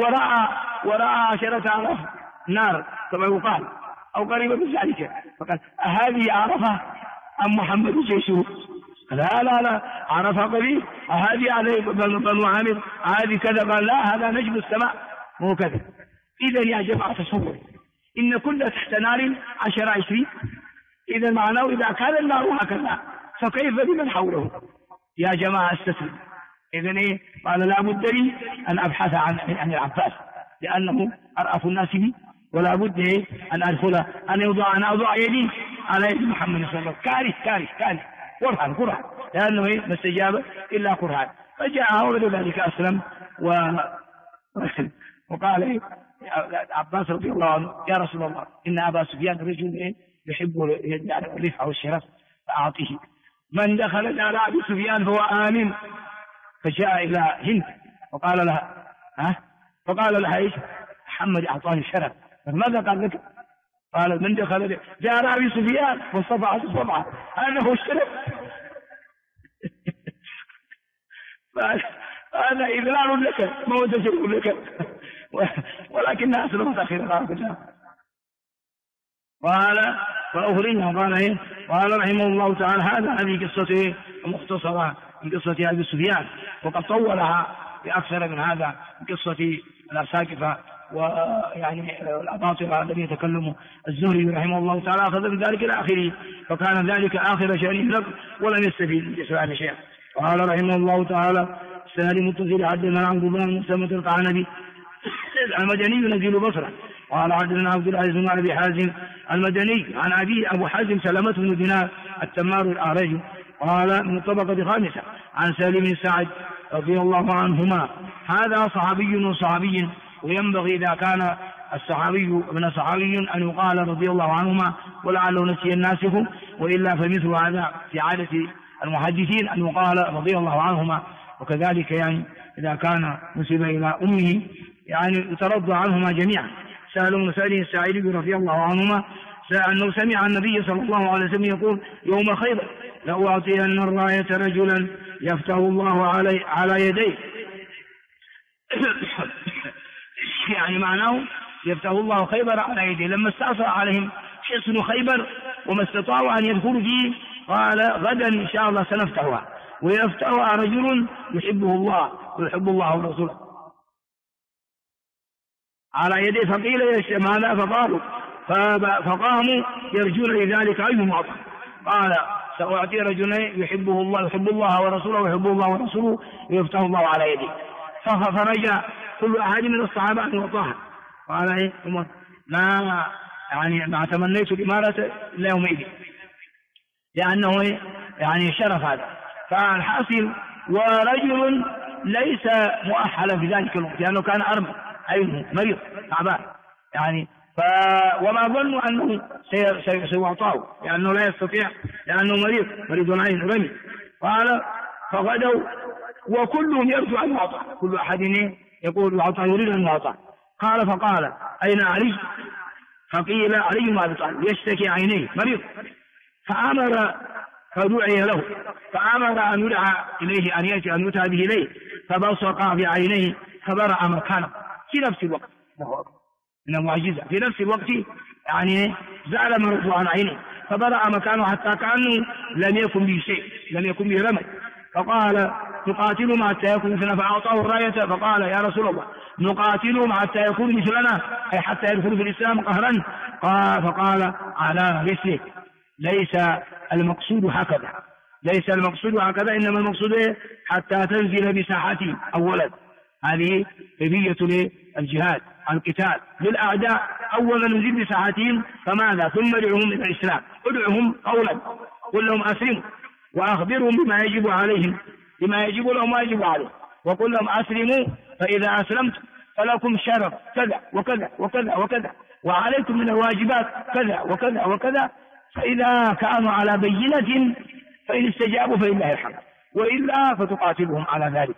ورأى 10,000 نار كما يقال أو قريبا من ذلك، فقال: أهذه عرفة أم محمد جيشه؟ لا عرفها قريب. أهذه عليه بنو عامر هذه كذا؟ قال: لا، هذا نجم السماء مو كذا. إذا يا جماعة تصور إن كل تحت نار 10-20، إذا معناه إذا كان النار هكذا فكيف بمن حوله؟ يا جماعة استسلم. إذن قال: لا بد لي أن أبحث عن العباس لأنه أرأف الناس بي، ولا بد أن أدخل أن أضع يدي على يد محمد صلى الله عليه وسلم. كاره قرآن لأنه ما استجاب إلا قرآن. فجاء وبعد ذلك أسلم وقال عباس رضي الله عنه: يا رسول الله، إن أبا سفيان رجل يحب الرفعة والشرف فأعطيه. من دخل على أبي سفيان فهو آمن. فجاء إلى هند فقال لها إيش؟ محمد أعطاني الشرف. فماذا قال لك؟ قال: من دخل جاء على أبي سفيان والصفعة الصفعة هذا هو الشرف. هذا إذلال لك ما هو تشرف لك، ولكنها أسلمت أخيرا. قال: فأخرجها. قال رحمه الله تعالى: هذه قصة مختصرة من قصة أبي سفيان، وقد طولها بأكثر من هذا من قصة الأساقفة ويعني الأباطرة الذي يتكلموا. الزهري رحمه الله تعالى أخذ من ذلك إلى آخره، فكان ذلك آخر شأنه لك ولم يستفيد من جسوان شيئا. قال رحمه الله تعالى: السنة متصل عبدنا عبد الله بن سلمة القعنبي المدني نزيل بصرة. قال: عبدنا عبد العزيز بن أبي حازم المدني عن أبي أبو حازم سلمة بن دينار التمار الأعرج. قال: من الطبقة 5 عن سالم بن سعد رضي الله عنهما. هذا صحابي وصحابي، وينبغي إذا كان الصحابي من صحابي أن يقال رضي الله عنهما، ولعله نسي الناسخ، وإلا فمثل هذا في عادة المحدثين أن يقال رضي الله عنهما. وكذلك يعني إذا كان نسب إلى أمه يعني يترضى عنهما جميعا. سهل بن سعد الساعدي رضي الله عنهما أنه سمع النبي صلى الله عليه وسلم يقول يوم خيبر: لأعطين الراية رجلا يفتح الله على يديه. يعني معناه يفتح الله خيبر على يديه. لما استعصى عليهم حصن خيبر وما استطاعوا أن يدخلوا فيه قال غدا إن شاء الله سنفتحها، ويفتحها رجل يحبه الله ويحب الله ورسوله على يديه. فقيل ماذا؟ فقالوا فقاموا يرجون لذلك أيهم أعطى. قال سأعطي رجلين يحبه الله يحب الله ورسوله ويحب الله ورسوله ويفتح الله على يديه. فرجع كل أحد من الصحابة أن يعطاها. قال إيه عمر لا يعني ما تمنيت الإمارة إلا يومئذ، لأنه يعني شرف هذا. فالحاصل ورجل ليس مؤهلا في ذلك الوقت لأنه كان أرمى عينه مريض تعبان يعني وما ظنوا أنه سيعطاه لأنه لا يستطيع لأنه مريض العين رمي. قال فغدوا وكلهم يرجو أن يعطى، كل أحد يقول يعطى يريد أن يعطى. فقال أين علي؟ فقيل علي ما بطال يشتكي عينيه مريض. فدعي له فأمر أن يدعى إليه أن يأتي أن يتى به إليه، فبصق في عينيه فبرأ مكانه في نفس الوقت. من المعجزة في نفس الوقت يعني زال مرض عن عينه فبرأ مكانه حتى كأنه لم يكن به شيء، لم يكن به رمي. فقال نقاتلهم حتى يكون مثلنا، فأعطاه الراية. فقال يا رسول الله نقاتلهم حتى يكون مثلنا أي حتى يدخلوا في الإسلام قهرا. فقال على رسلك، ليس المقصود هكذا، إنما المقصود حتى تنزل بساحتهم أولا. هذه كيفية للجهاد القتال للأعداء. أولا ننزل بساحتهم فماذا؟ ثم ادعوهم إلى الإسلام، ادعوهم قولا، قل لهم أسلموا وأخبرهم بما يجب عليهم، بما يجب لهم ما يجب عليهم، وقل لهم أسلموا فإذا أسلمت فلكم شرف كذا وكذا وكذا وكذا، وعليكم من الواجبات كذا وكذا وكذا، فإذا كانوا على بينة فإن استجابوا فلله الحمد، وإلا فتقاتلهم على ذلك.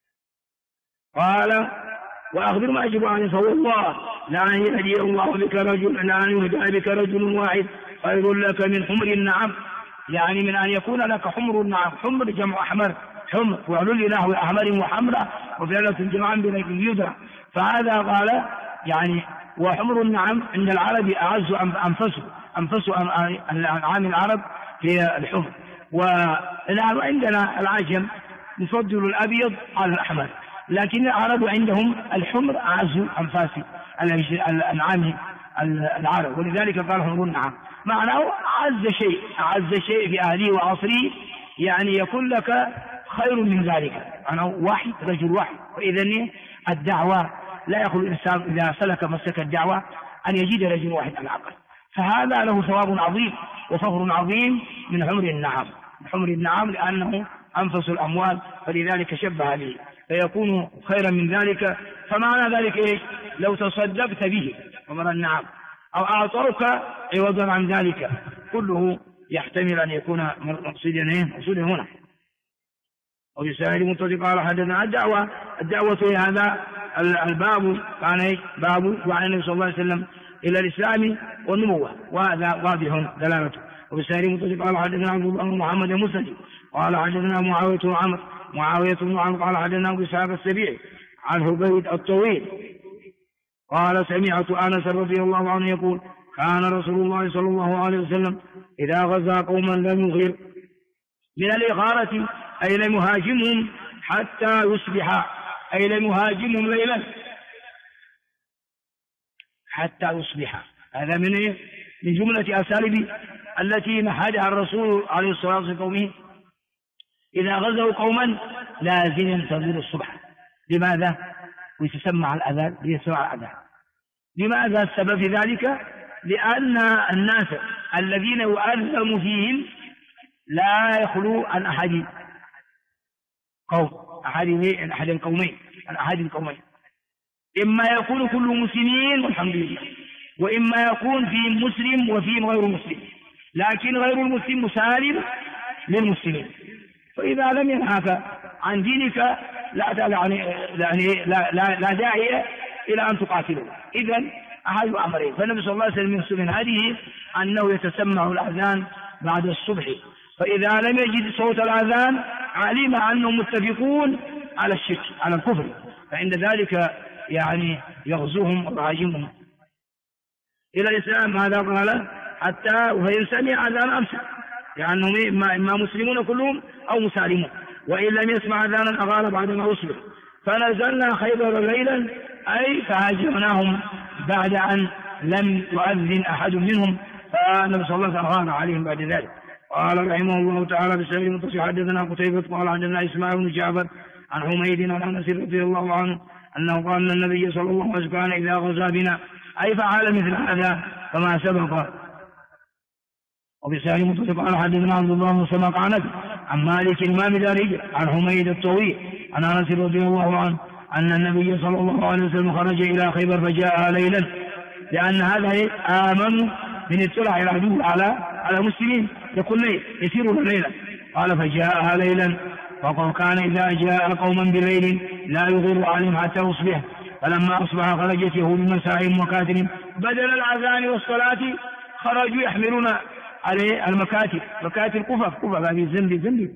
قال وأخبر ما يجب عليه، فوالله لأن يهدي الله بك رجل، لأن يهدي بك رجل واحد خير لك من حمر النعم، يعني من أن يكون لك حمر النعم. حمر جمع أحمر، حمر وعلل نحو أحمر وحمرة وفعلة جمعا بين يدرى. فهذا قال يعني وحمر النعم عند العرب أعز أنفس أنعام العرب في الحمر. وعندنا العجم يفضل الأبيض على الأحمر، لكن العرب عندهم الحمر أعز أنفاس الأنعام العرب، ولذلك قال حمر النعم معناه أعز شيء في أهله وعصره، يعني يكون لك خير من ذلك. أنا واحد رجل واحد. وإذن الدعوة لا يخلو الإنسان إذا مسك الدعوة أن يجد رجل واحد على الأقل، فهذا له ثواب عظيم وفخر عظيم من حمر النعم لأنه أنفس الأموال، فلذلك شبه به فيكون خيرا من ذلك. فمعنى ذلك إيش؟ لو تصدقت به حمر النعم أو أعطوك عوضا عن ذلك، كله يحتمل أن يكون مقصودا هنا. وبسائل منتظر قال حدثنا الدعوة هي هذا الباب كان باب وعن النبي صلى الله عليه وسلم إلى الإسلام والنبوة، وهذا واضح دلالته. وبسائل منتظر قال حدثنا عبد الله بن محمد المسلم قال حدثنا معاوية بن عمرو قال حدثنا أبو إسحاق السبيعي عن حبيب الطويل قال سمعت أنس رضي الله عنه يقول كان رسول الله صلى الله عليه وسلم إذا غزا قوما لم يغير من الإغارة أي لم يهاجمهم حتى يصبح، أي لم يهاجمهم ليلا حتى يصبح. هذا من جملة أساليب التي نحدها الرسول عليه الصلاة والسلام قومه إذا غزوا قوما لازم ينتظر الصبح. لماذا؟ ويتسمع الأذان ليسمع الأذان. لماذا السبب في ذلك؟ لأن الناس الذين يؤذن فيهم لا يخلو عن أحد القومين، إما يكون كل مسلمين والحمد لله، وإما يكون فيهم مسلم وفيهم غير مسلم، لكن غير المسلم مسالم للمسلمين. فإذا لم ينهاك عن دينك لا داعي إلى أن تقاتله. إذن أحد أمرين. فالنبي صلى الله عليه وسلم من هذه أنه يتسمع الأذان بعد الصبح، فإذا لم يجد صوت الأذان علم أنهم متفقون على الشرك على الكفر، فعند ذلك يعني يغزوهم ويهاجمهم إلى الإسلام. هذا قال حتى وإن سمع أذان أمسك، لأنهم إما مسلمون كلهم أو مسالمون، وإن لم يسمع أذانا أغار بعدما أصبح. فنزلنا خيبر ليلا أي فهاجمناهم بعد أن لم يؤذن أحد منهم، فالنبي صلى الله عليه وسلم عليهم بعد ذلك. قال رحمه الله تعالى بسبب المتصل حدثنا قتيبة قال حدثنا إسماعيل بن جعفر عن حميد عن أنس رضي الله عنه أنه قال أن النبي صلى الله عليه وسلم كان إذا غزا بنا أي فعل مثل هذا كما سبق. وبسبب المتصل قال حدثنا عبد الله بن سماق عن مالك الإمام داري عن حميد الطويل عن أنس رضي الله عنه أن النبي صلى الله عليه وسلم خرج إلى خيبر فجاءها ليلا، لأن هذا آمن من اطلاع العدو على المسلمين يكون ليل يسيرون ليلا. قال فجاءها ليلا، وقال كان إذا جاء قوما بالليل لا يغير عليهم حتى يصبح، فلما أصبح خرجت يهود مساعهم وكاتب بدل الأذان والصلاة خرجوا يحملون عليه المكاتب، مكاتب كفف هذه زنبي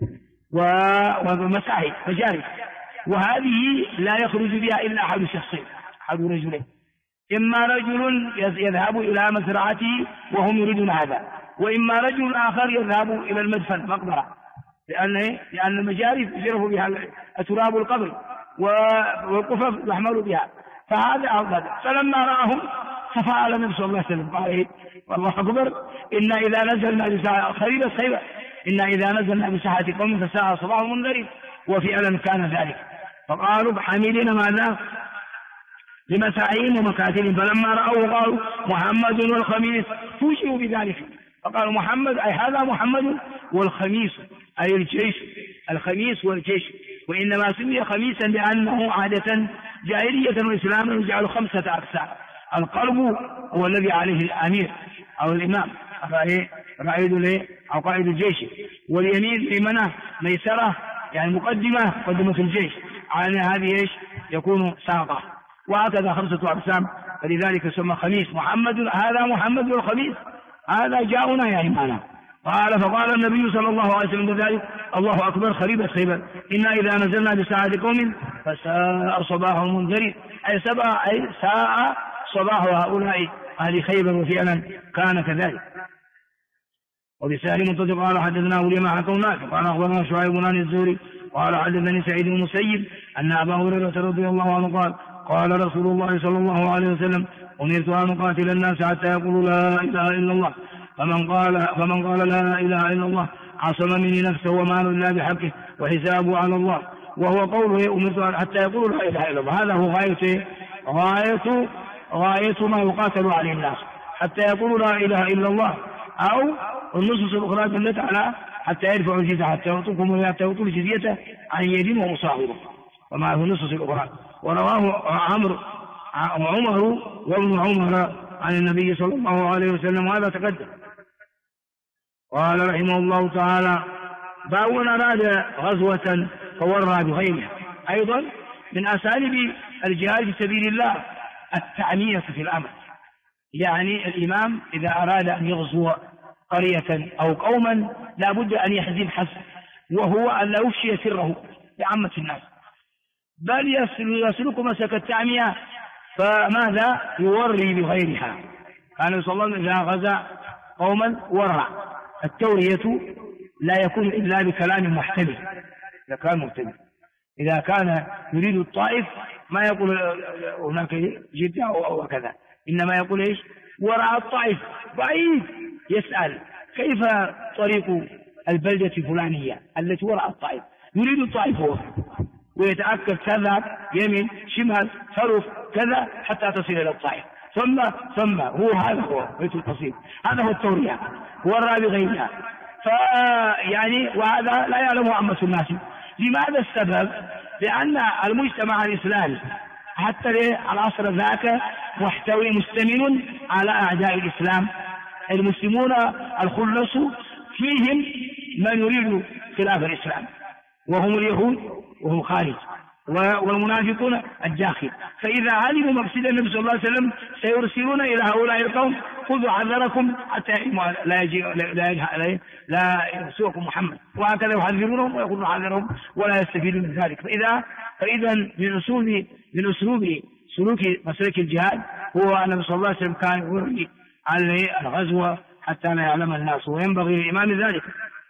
ومساعي مجاري، وهذه لا يخرج بها إلا أحد شخصين أحد رجلين، إما رجل يذهب إلى مزرعته وهم يريدون هذا، وإما رجل آخر يذهب إلى المدفن مقبرة، لأن المجاري يجرف بها تراب القبر والقفف يحمل بها، فهذا أفضل. فلما رأهم ففعل النبي صلى الله عليه وسلم قال والله أكبر إنا إذا نزلنا بساعة خيبة إنا إذا نزلنا بساعة قوم فساء صباح منذرين، وفعلا كان ذلك. فقالوا حاملين ماذا لمساعين ومكاتب، فلما رأوا قالوا محمد والخميس، فوجئوا بذلك فقالوا محمد أي هذا محمد، والخميس أي الجيش، الخميس والجيش. وإنما سمي خميسا لأنه عادة جاهلية وإسلاما يجعل 5 أقسام، القلب هو الذي عليه الأمير أو الإمام رائد أو قائد الجيش، واليمين إيمنة ميسرة يعني مقدمة الجيش، على هذه إيش يكون ساقة، وهكذا 5 أقسام، فلذلك سمى خميس. محمد هذا محمد والخميس هذا جاءنا يا إيمانا. فقال النبي صلى الله عليه وسلم بذلك الله أكبر خيبر إنا إذا نزلنا بساعة قوم فساء صباح المنذرين، أي ساء صباح هؤلاء أهل خيبر، وفعلا كان كذلك. وبسهل منتظر قال حدثنا أبو اليمان عن نافع قال أخبرنا شعيب بن الزهري قال حدثني سعيد بن المسيب أن أبا هريرة رضي الله عنه قال رسول الله صلى الله عليه وسلم أمرت أن أقاتل الناس حتى يقولوا لا إله إلا الله، فمن قال لا إله إلا الله عصم مني نفسه وماله إلا بحقه وحسابه على الله. وهو قوله أمرت حتى يقولوا لا إله إلا الله، هذا هو غاية ما يقاتل عليه الناس حتى يقولوا لا إله إلا الله، أو النصوص الأخرى دلت على حتى يرفعوا الجزية حتى يعطوا الجزية عن يد ومصاهره، وما في النصوص الأخرى. ورواه عمر وابن عمر عن النبي صلى الله عليه وسلم، وهذا تقدم. قال رحمه الله تعالى باب أراد غزوة فورى بغيرها. أيضا من أساليب الجهاد في سبيل الله التعنية في الأمر، يعني الإمام إذا أراد أن يغزو قرية أو قوما لا بد أن يحزم حزم، وهو أن لا يفشي سره لعامة الناس، بل يسلك مسك التعمية، فماذا يوري بغيرها. كان صلى الله عليه وسلم إذا غزا قوما ورع. التورية لا يكون إلا بكلام محتمل، إذا كان يريد الطائف ما يقول هناك جدة أو كذا، إنما يقول إيش ورع الطائف بعيد، يسأل كيف طريق البلدة الفلانية التي ورع الطائف، يريد الطائف هو، ويتأكد كذا يمين شمال خلف كذا حتى تصل إلى الطائف، ثم هذا هو بيت القصيد، هذا هو التورية، ورع بغيرها. يعني وهذا لا يعلمه عامة الناس. لماذا السبب؟ لأن المجتمع الإسلامي حتى العصر ذاك محتوي مستمن على أعداء الإسلام، المسلمون الخلص فيهم من يريد خلاف الإسلام، وهم اليهود وهم خارج، والمنافقون الداخل. فإذا علموا مقصد النبي صلى الله عليه وسلم سيرسلون إلى هؤلاء القوم خذوا حذركم حتى لا يرسلكم محمد، وهكذا يحذرونهم ويأخذون حذرهم ولا يستفيدون من ذلك. فإذا من أسلوب سلوك مسلك الجهاد هو أن النبي صلى الله عليه وسلم كان يوري على الغزو حتى لا يعلم الناس، وينبغي للإمام ذلك.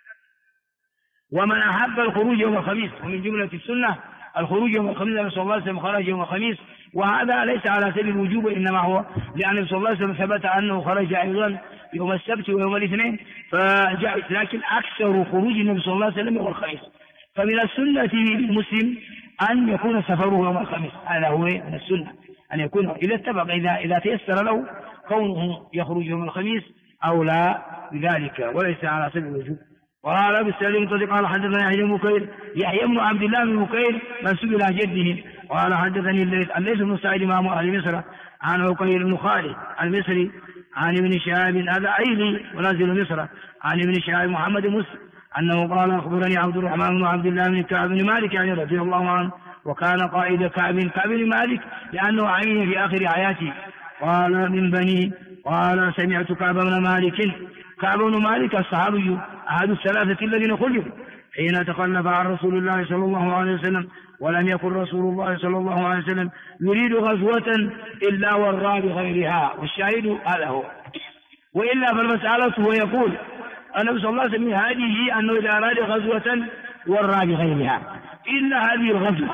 ومن أحب الخروج يوم الخميس، ومن جملة السنة الخروج يوم الخميس، النبي صلى الله عليه وسلم خرج يوم الخميس، وهذا ليس على سبيل الوجوب، إنما هو لأن النبي صلى الله عليه وسلم ثبت أنه خرج أيضا يوم السبت ويوم الاثنين فجاء، لكن أكثر خروج النبي صلى الله عليه وسلم يوم الخميس. فمن السنة للمسلم أن يكون سفره يوم الخميس، هذا هو من السنة أن يكون إذا اتفق، إذا تيسر له كونه يخرج يوم الخميس أو لا بذلك، وليس على سبيل الوجوب. قال بالسليم قال حدثنا يحيى بن عبد الله بن بكير منسوب إلى جده قال حدثني الليث بن سعيد إمام أهل مصر عن عقيل بن خالد المصري عن ابن شهاب، هذا أيلي ونازل مصر، عن ابن شهاب محمد مسلم أنه قال أخبرني عبد الرحمن بن عبد الله بن كعب بن مالك يعني رضي الله عنه، وكان قائد كعب بن مالك لأنه عين في آخر حياته. قال من بني، قال سمعت كعب بن مالك. كعب بن مالك الصحابي أحد الثلاثة الذين خلفوا حين تخلف عن رسول الله صلى الله عليه وسلم، ولم يكن رسول الله صلى الله عليه وسلم يريد غزوة إلا ورى بغيرها، والشاهد هذا هو. وإلا فالمسألة هو يقول النبي صلى الله عليه وسلم هذه أنه إذا أراد غزوة ورى بغيرها إلا هذه الغزوة،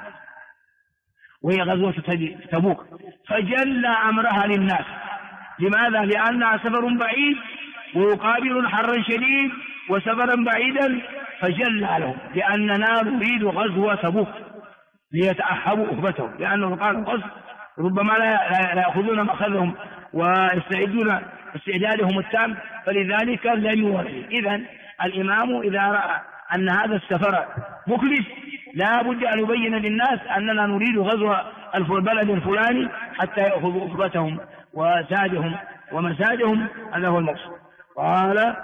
وهي غزوة تبوك، فجل أمرها للناس. لماذا؟ لأنها سفر بعيد ويقابل حرا شديد وسفرا بعيدا، فجل لهم لأننا نريد غزوة تبوك ليتأهبوا أهبتهم، لأنه قال غزو ربما لا يأخذون مأخذهم ويستعدون استعدادهم التام، فلذلك لم يوري. إذن الإمام إذا رأى أن هذا السفر مكلف لا بد أن يبين للناس أننا نريد غزو البلد الفلاني حتى يأخذوا أهبتهم وزادهم ومزاجهم، هذا هو المقصود. قال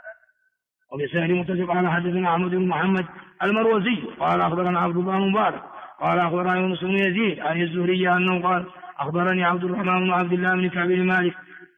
وبسند متفق على حدثنا أحمد بن محمد المروزي قال أخبرنا عبد الله مبارك قال أخبرنا يونس بن يزيد عن الزهري أنه قال أخبرني عبد الرحمن بن عبد الله بن كعب بن مالك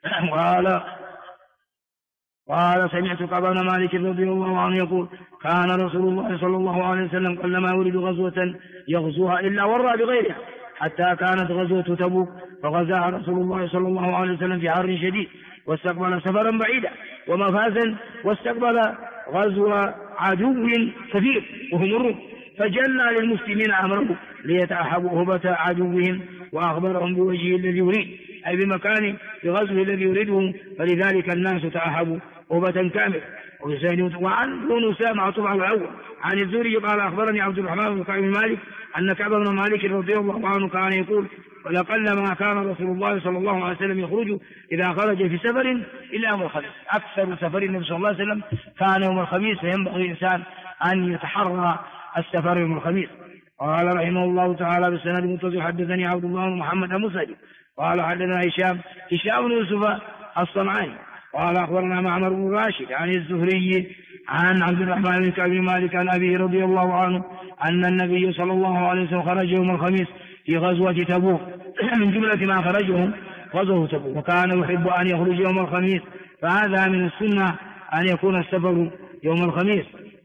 قال سمعت كعب بن مالك رضي الله عنه يقول كان رسول الله صلى الله عليه وسلم قلما يريد غزوة يغزوها إلا ورى بغيرها، حتى كانت غزوة تبوك فغزاها رسول الله صلى الله عليه وسلم في حر شديد، واستقبل سفرا بعيدا ومفازا، واستقبل غزو عدو كثير وهم الروم، فجلى للمسلمين أمره ليتأهبوا هبة عدوهم وأخبرهم بوجهه الذي يريد، أي بمكان بغزوه الذي يريده، فلذلك الناس تأهبوا هبة كاملة. وعن يونس معطوف على الأول عن الزهري قال أخبرني عبد الرحمن بن كعب بن مالك أن كعب بن مالك رضي الله عنه كان يقول ولقلما كان رسول الله صلى الله عليه وسلم يخرج إذا خرج في سفر إلى يوم الخميس، أكثر سفر النبي صلى الله عليه وسلم كان يوم الخميس، فينبغي الإنسان أن يتحرى السفر يوم الخميس. قال رحمه الله تعالى بالسند المتصل حدثني عبد الله بن محمد المسعدي قال حدثنا هشام بن يوسف الصنعاني قال أخبرنا معمر بن راشد عن الزهري عن عبد الرحمن بن كعب بن مالك عن أبيه رضي الله عنه أن النبي صلى الله عليه وسلم خرج يوم الخميس في غزوة تبوك، من جملة ما خرجهم غزوة تبوك، وكان يحب أن يخرج يوم الخميس، فهذا من السنة أن يكون السفر يوم الخميس.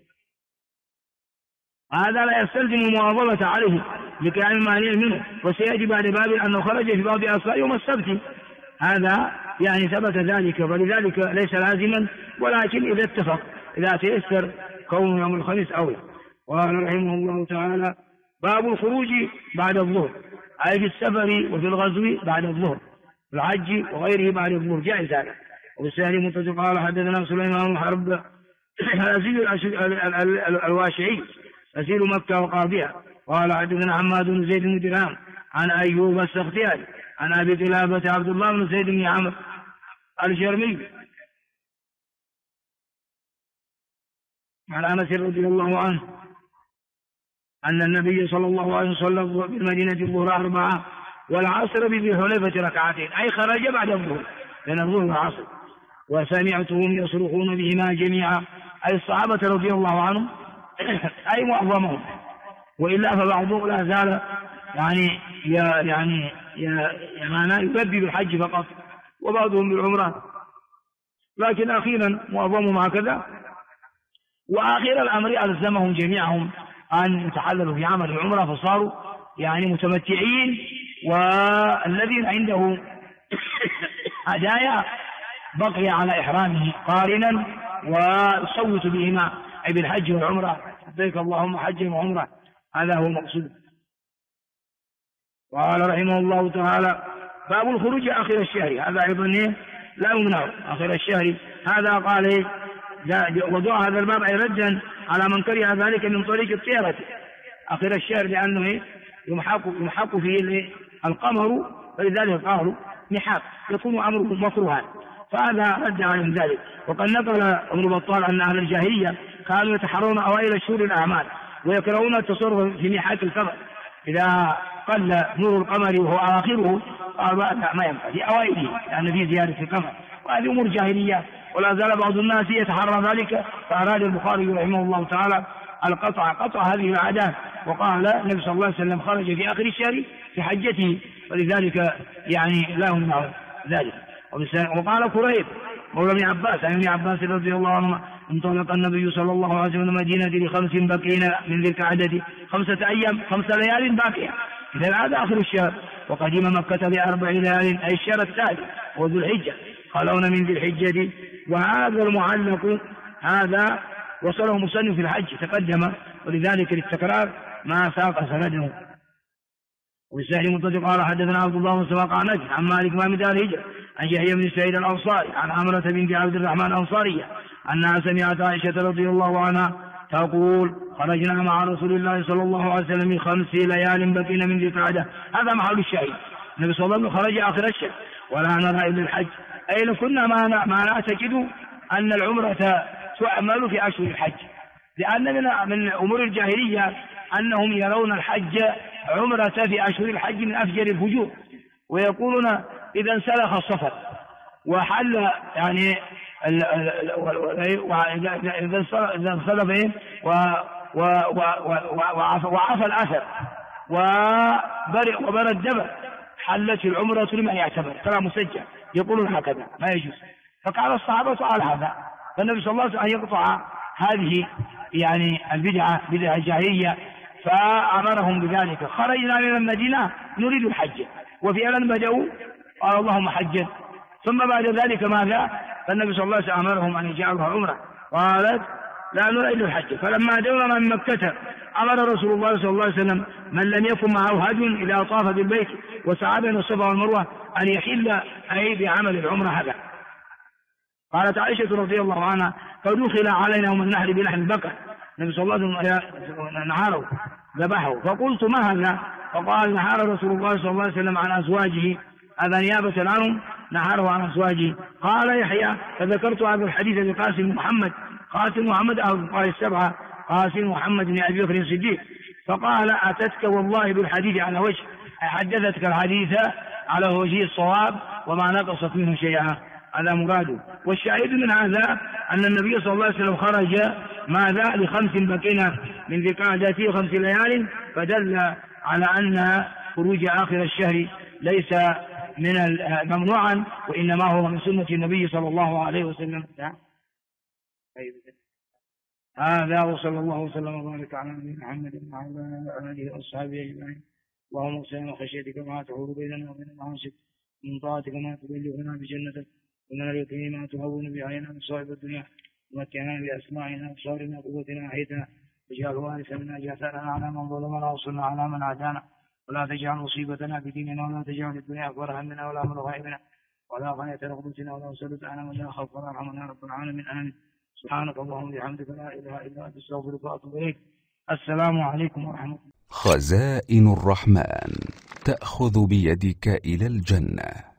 هذا لا يستلزم المواظبة عليه لكلام مانع منه، وسيأتي بعد باب أنه خرج في بعض أسفار يوم السبت، هذا يعني ثبت ذلك، فلذلك ليس لازما، ولكن إذا اتفق إذا تيسر كون يوم الخميس أولى. قال رحمه الله تعالى باب الخروج بعد الظهر، أي في السفر وفي الغزو بعد الظهر، في الحج وغيره بعد الظهر جائز هذا. وبالسهل متصل قال حدثنا سليمان بن حرب الواشعي أسير مكة وقاضيها قال حدثنا حماد بن زيد بن درهم عن أيوب السختياني عن أبي قلابة عبد الله بن زيد بن عمرو الجرمي عن أنس رضي الله عنه أن النبي صلى الله عليه وسلم في المدينة الظهر 4 والعصر بذي حليفة ركعتين، أي خرج بعد الظهر بين الظهر والعصر، وسمعتهم يصرخون بهما جميعا، أي الصحابة رضي الله عنهم أي معظمهم وإلا فبعضهم لا زال يعني يلبي بالحج فقط، وبعضهم بالعمرة، لكن أخيرا معظمهم هكذا. وآخر الأمر ألزمهم جميعهم أن يتحللوا في عمل العمرة، فصاروا يعني متمتعين، والذين عنده هدايا بقي على إحرامه قارنا ويصوت بهما، أي بالحج والعمرة، لبيك اللهم حجا وعمرة، هذا هو المقصود. قال رحمه الله تعالى: باب الخروج آخر الشهر، هذا أيضا لا يمنع آخر الشهر. هذا قال وضع هذا الباب أي ردا على من كره ذلك من طريق الطيرة آخر الشهر، لأنه يمحق فيه القمر، فلذلك قالوا محاق يكون أمره مكروها، فهذا رد عليهم ذلك. وقد نقل ابن بطال أن أهل الجاهلية كانوا يتحرون أوائل الشهور الأعمال ويكرهون التصرف في محاك القمر، إذا قل نور القمر وهو آخره قالوا لا ما ينفع في أوائله لأن فيه زيادة القمر، وهذه أمور جاهلية، ولا زال بعض الناس يتحرى ذلك. فأراد البخاري رحمه الله تعالى قطع هذه العادات، وقال النبي صلى الله عليه وسلم خرج في آخر الشهر في حجته، ولذلك يعني لا يمنع ذلك. وقال كريب مولى ابن عباس عن ابن عباس رضي الله عنهما: انطلق النبي صلى الله عليه وسلم المدينة ل5 بقين من ذي القعدة 5 أيام 5 ليال باقية، إذا هذا آخر الشهر. وقدم مكة ل4 ليال أي الشهر الثالث وذو الحجة، خلون من ذي الحجة. وهذا المعلق هذا وصله مصنف في الحج تقدم، ولذلك للتكرار ما ساق سنده. والسهل متصل قال: حدثنا عبد الله بن سواق عن عن مالك امام دار الهجرة عن يحيى بن سعيد الأنصاري عن عمرة بنت عبد الرحمن الأنصارية أنها سمعت عائشة رضي الله عنها تقول: خرجنا مع رسول الله صلى الله عليه وسلم 5 ليال بقين من ذي القعدة. هذا محل الشاهد، النبي صلى الله عليه وسلم خرج آخر الشهر ولا نرى إلا الحج، أي كنا ما نعتقد أن العمرة تعمل في أشهر الحج، لأن من أمور الجاهلية أنهم يرون الحج عمرة في أشهر الحج من أفجر الفجور، ويقولون إذا انسلخ الصفر وحل يعني إذا انسلخ وعفى الأثر وبرى الدم حلت العمرة لمن يعتبر، كلام مسجل، يقولون هكذا ما يجوز. فقال الصحابة على هذا، فالنبي صلى الله عليه وسلم أن يقطع هذه يعني بدعة جاهلية، فأمرهم بذلك. خرجنا من المدينة نريد الحج، وفعلا بدأوا قال اللهم حجا، ثم بعد ذلك ماذا؟ فالنبي صلى الله عليه وسلم أمرهم أن يجعلها عمرة، قالت لا نريد الحج. فلما دورنا من مكة أمر رسول الله صلى الله عليه وسلم من لم يكن معه هدي إذا طاف بالبيت وسعى بين الصفا والمروة أن يحل أي بعمل العمرة هذا. قالت عائشة رضي الله عنها: فدخل علينا يوم النحر بلحم البقر، النبي صلى الله عليه وسلم نحره ذبحه، فقلت ما هذا؟ فقال: نحر رسول الله صلى الله عليه وسلم عن أزواجه، هذا نيابة عنهم، نحره عن أزواجه. قال يحيى: فذكرت هذا الحديث لقاسم محمد، قاسم محمد قال 7 قاسم محمد بن أبي بكر الصديق، فقال: أتتك والله بالحديث على وجه، حدثتك الحديث على وجه الصواب وما نقصت منه شيئا، هذا مراده. والشاهد من هذا أن النبي صلى الله عليه وسلم خرج ماذا ل5 بقين من ذي القعدة 5 ليال، فدل على أن خروج آخر الشهر ليس من ممنوعا، وإنما هو من سنة النبي صلى الله عليه وسلم. هذا وصلى الله وسلم وبارك على نبينا محمد وعلى آله وأصحابه أجمعين. اللهم اغفر وخشيتك ما تحول بيننا وبين المعاصي، من طاعتك ما تبلغنا بجنتك، ومن اليقين ما تهون به علينا مصائب الدنيا، ومتعنا بأسماعنا وأبصارنا وقوتنا أحيتنا، واجعل وارث منا جاثرنا على من ظلمنا وانصرنا على من عادانا، ولا تجعل مصيبتنا في ديننا، ولا تجعل الدنيا أكبر همنا ولا مبلغ علمنا ولا غاية رغبتنا ولا وسلط على من لا خوف ولا رحمنا يا رب العالمين. آمين. سبحانك اللهم وبحمدك لا إله إلا أنت أستغفرك وأتوب إليك. السلام عليكم ورحمة الله. خزائن الرحمن تأخذ بيدك إلى الجنة.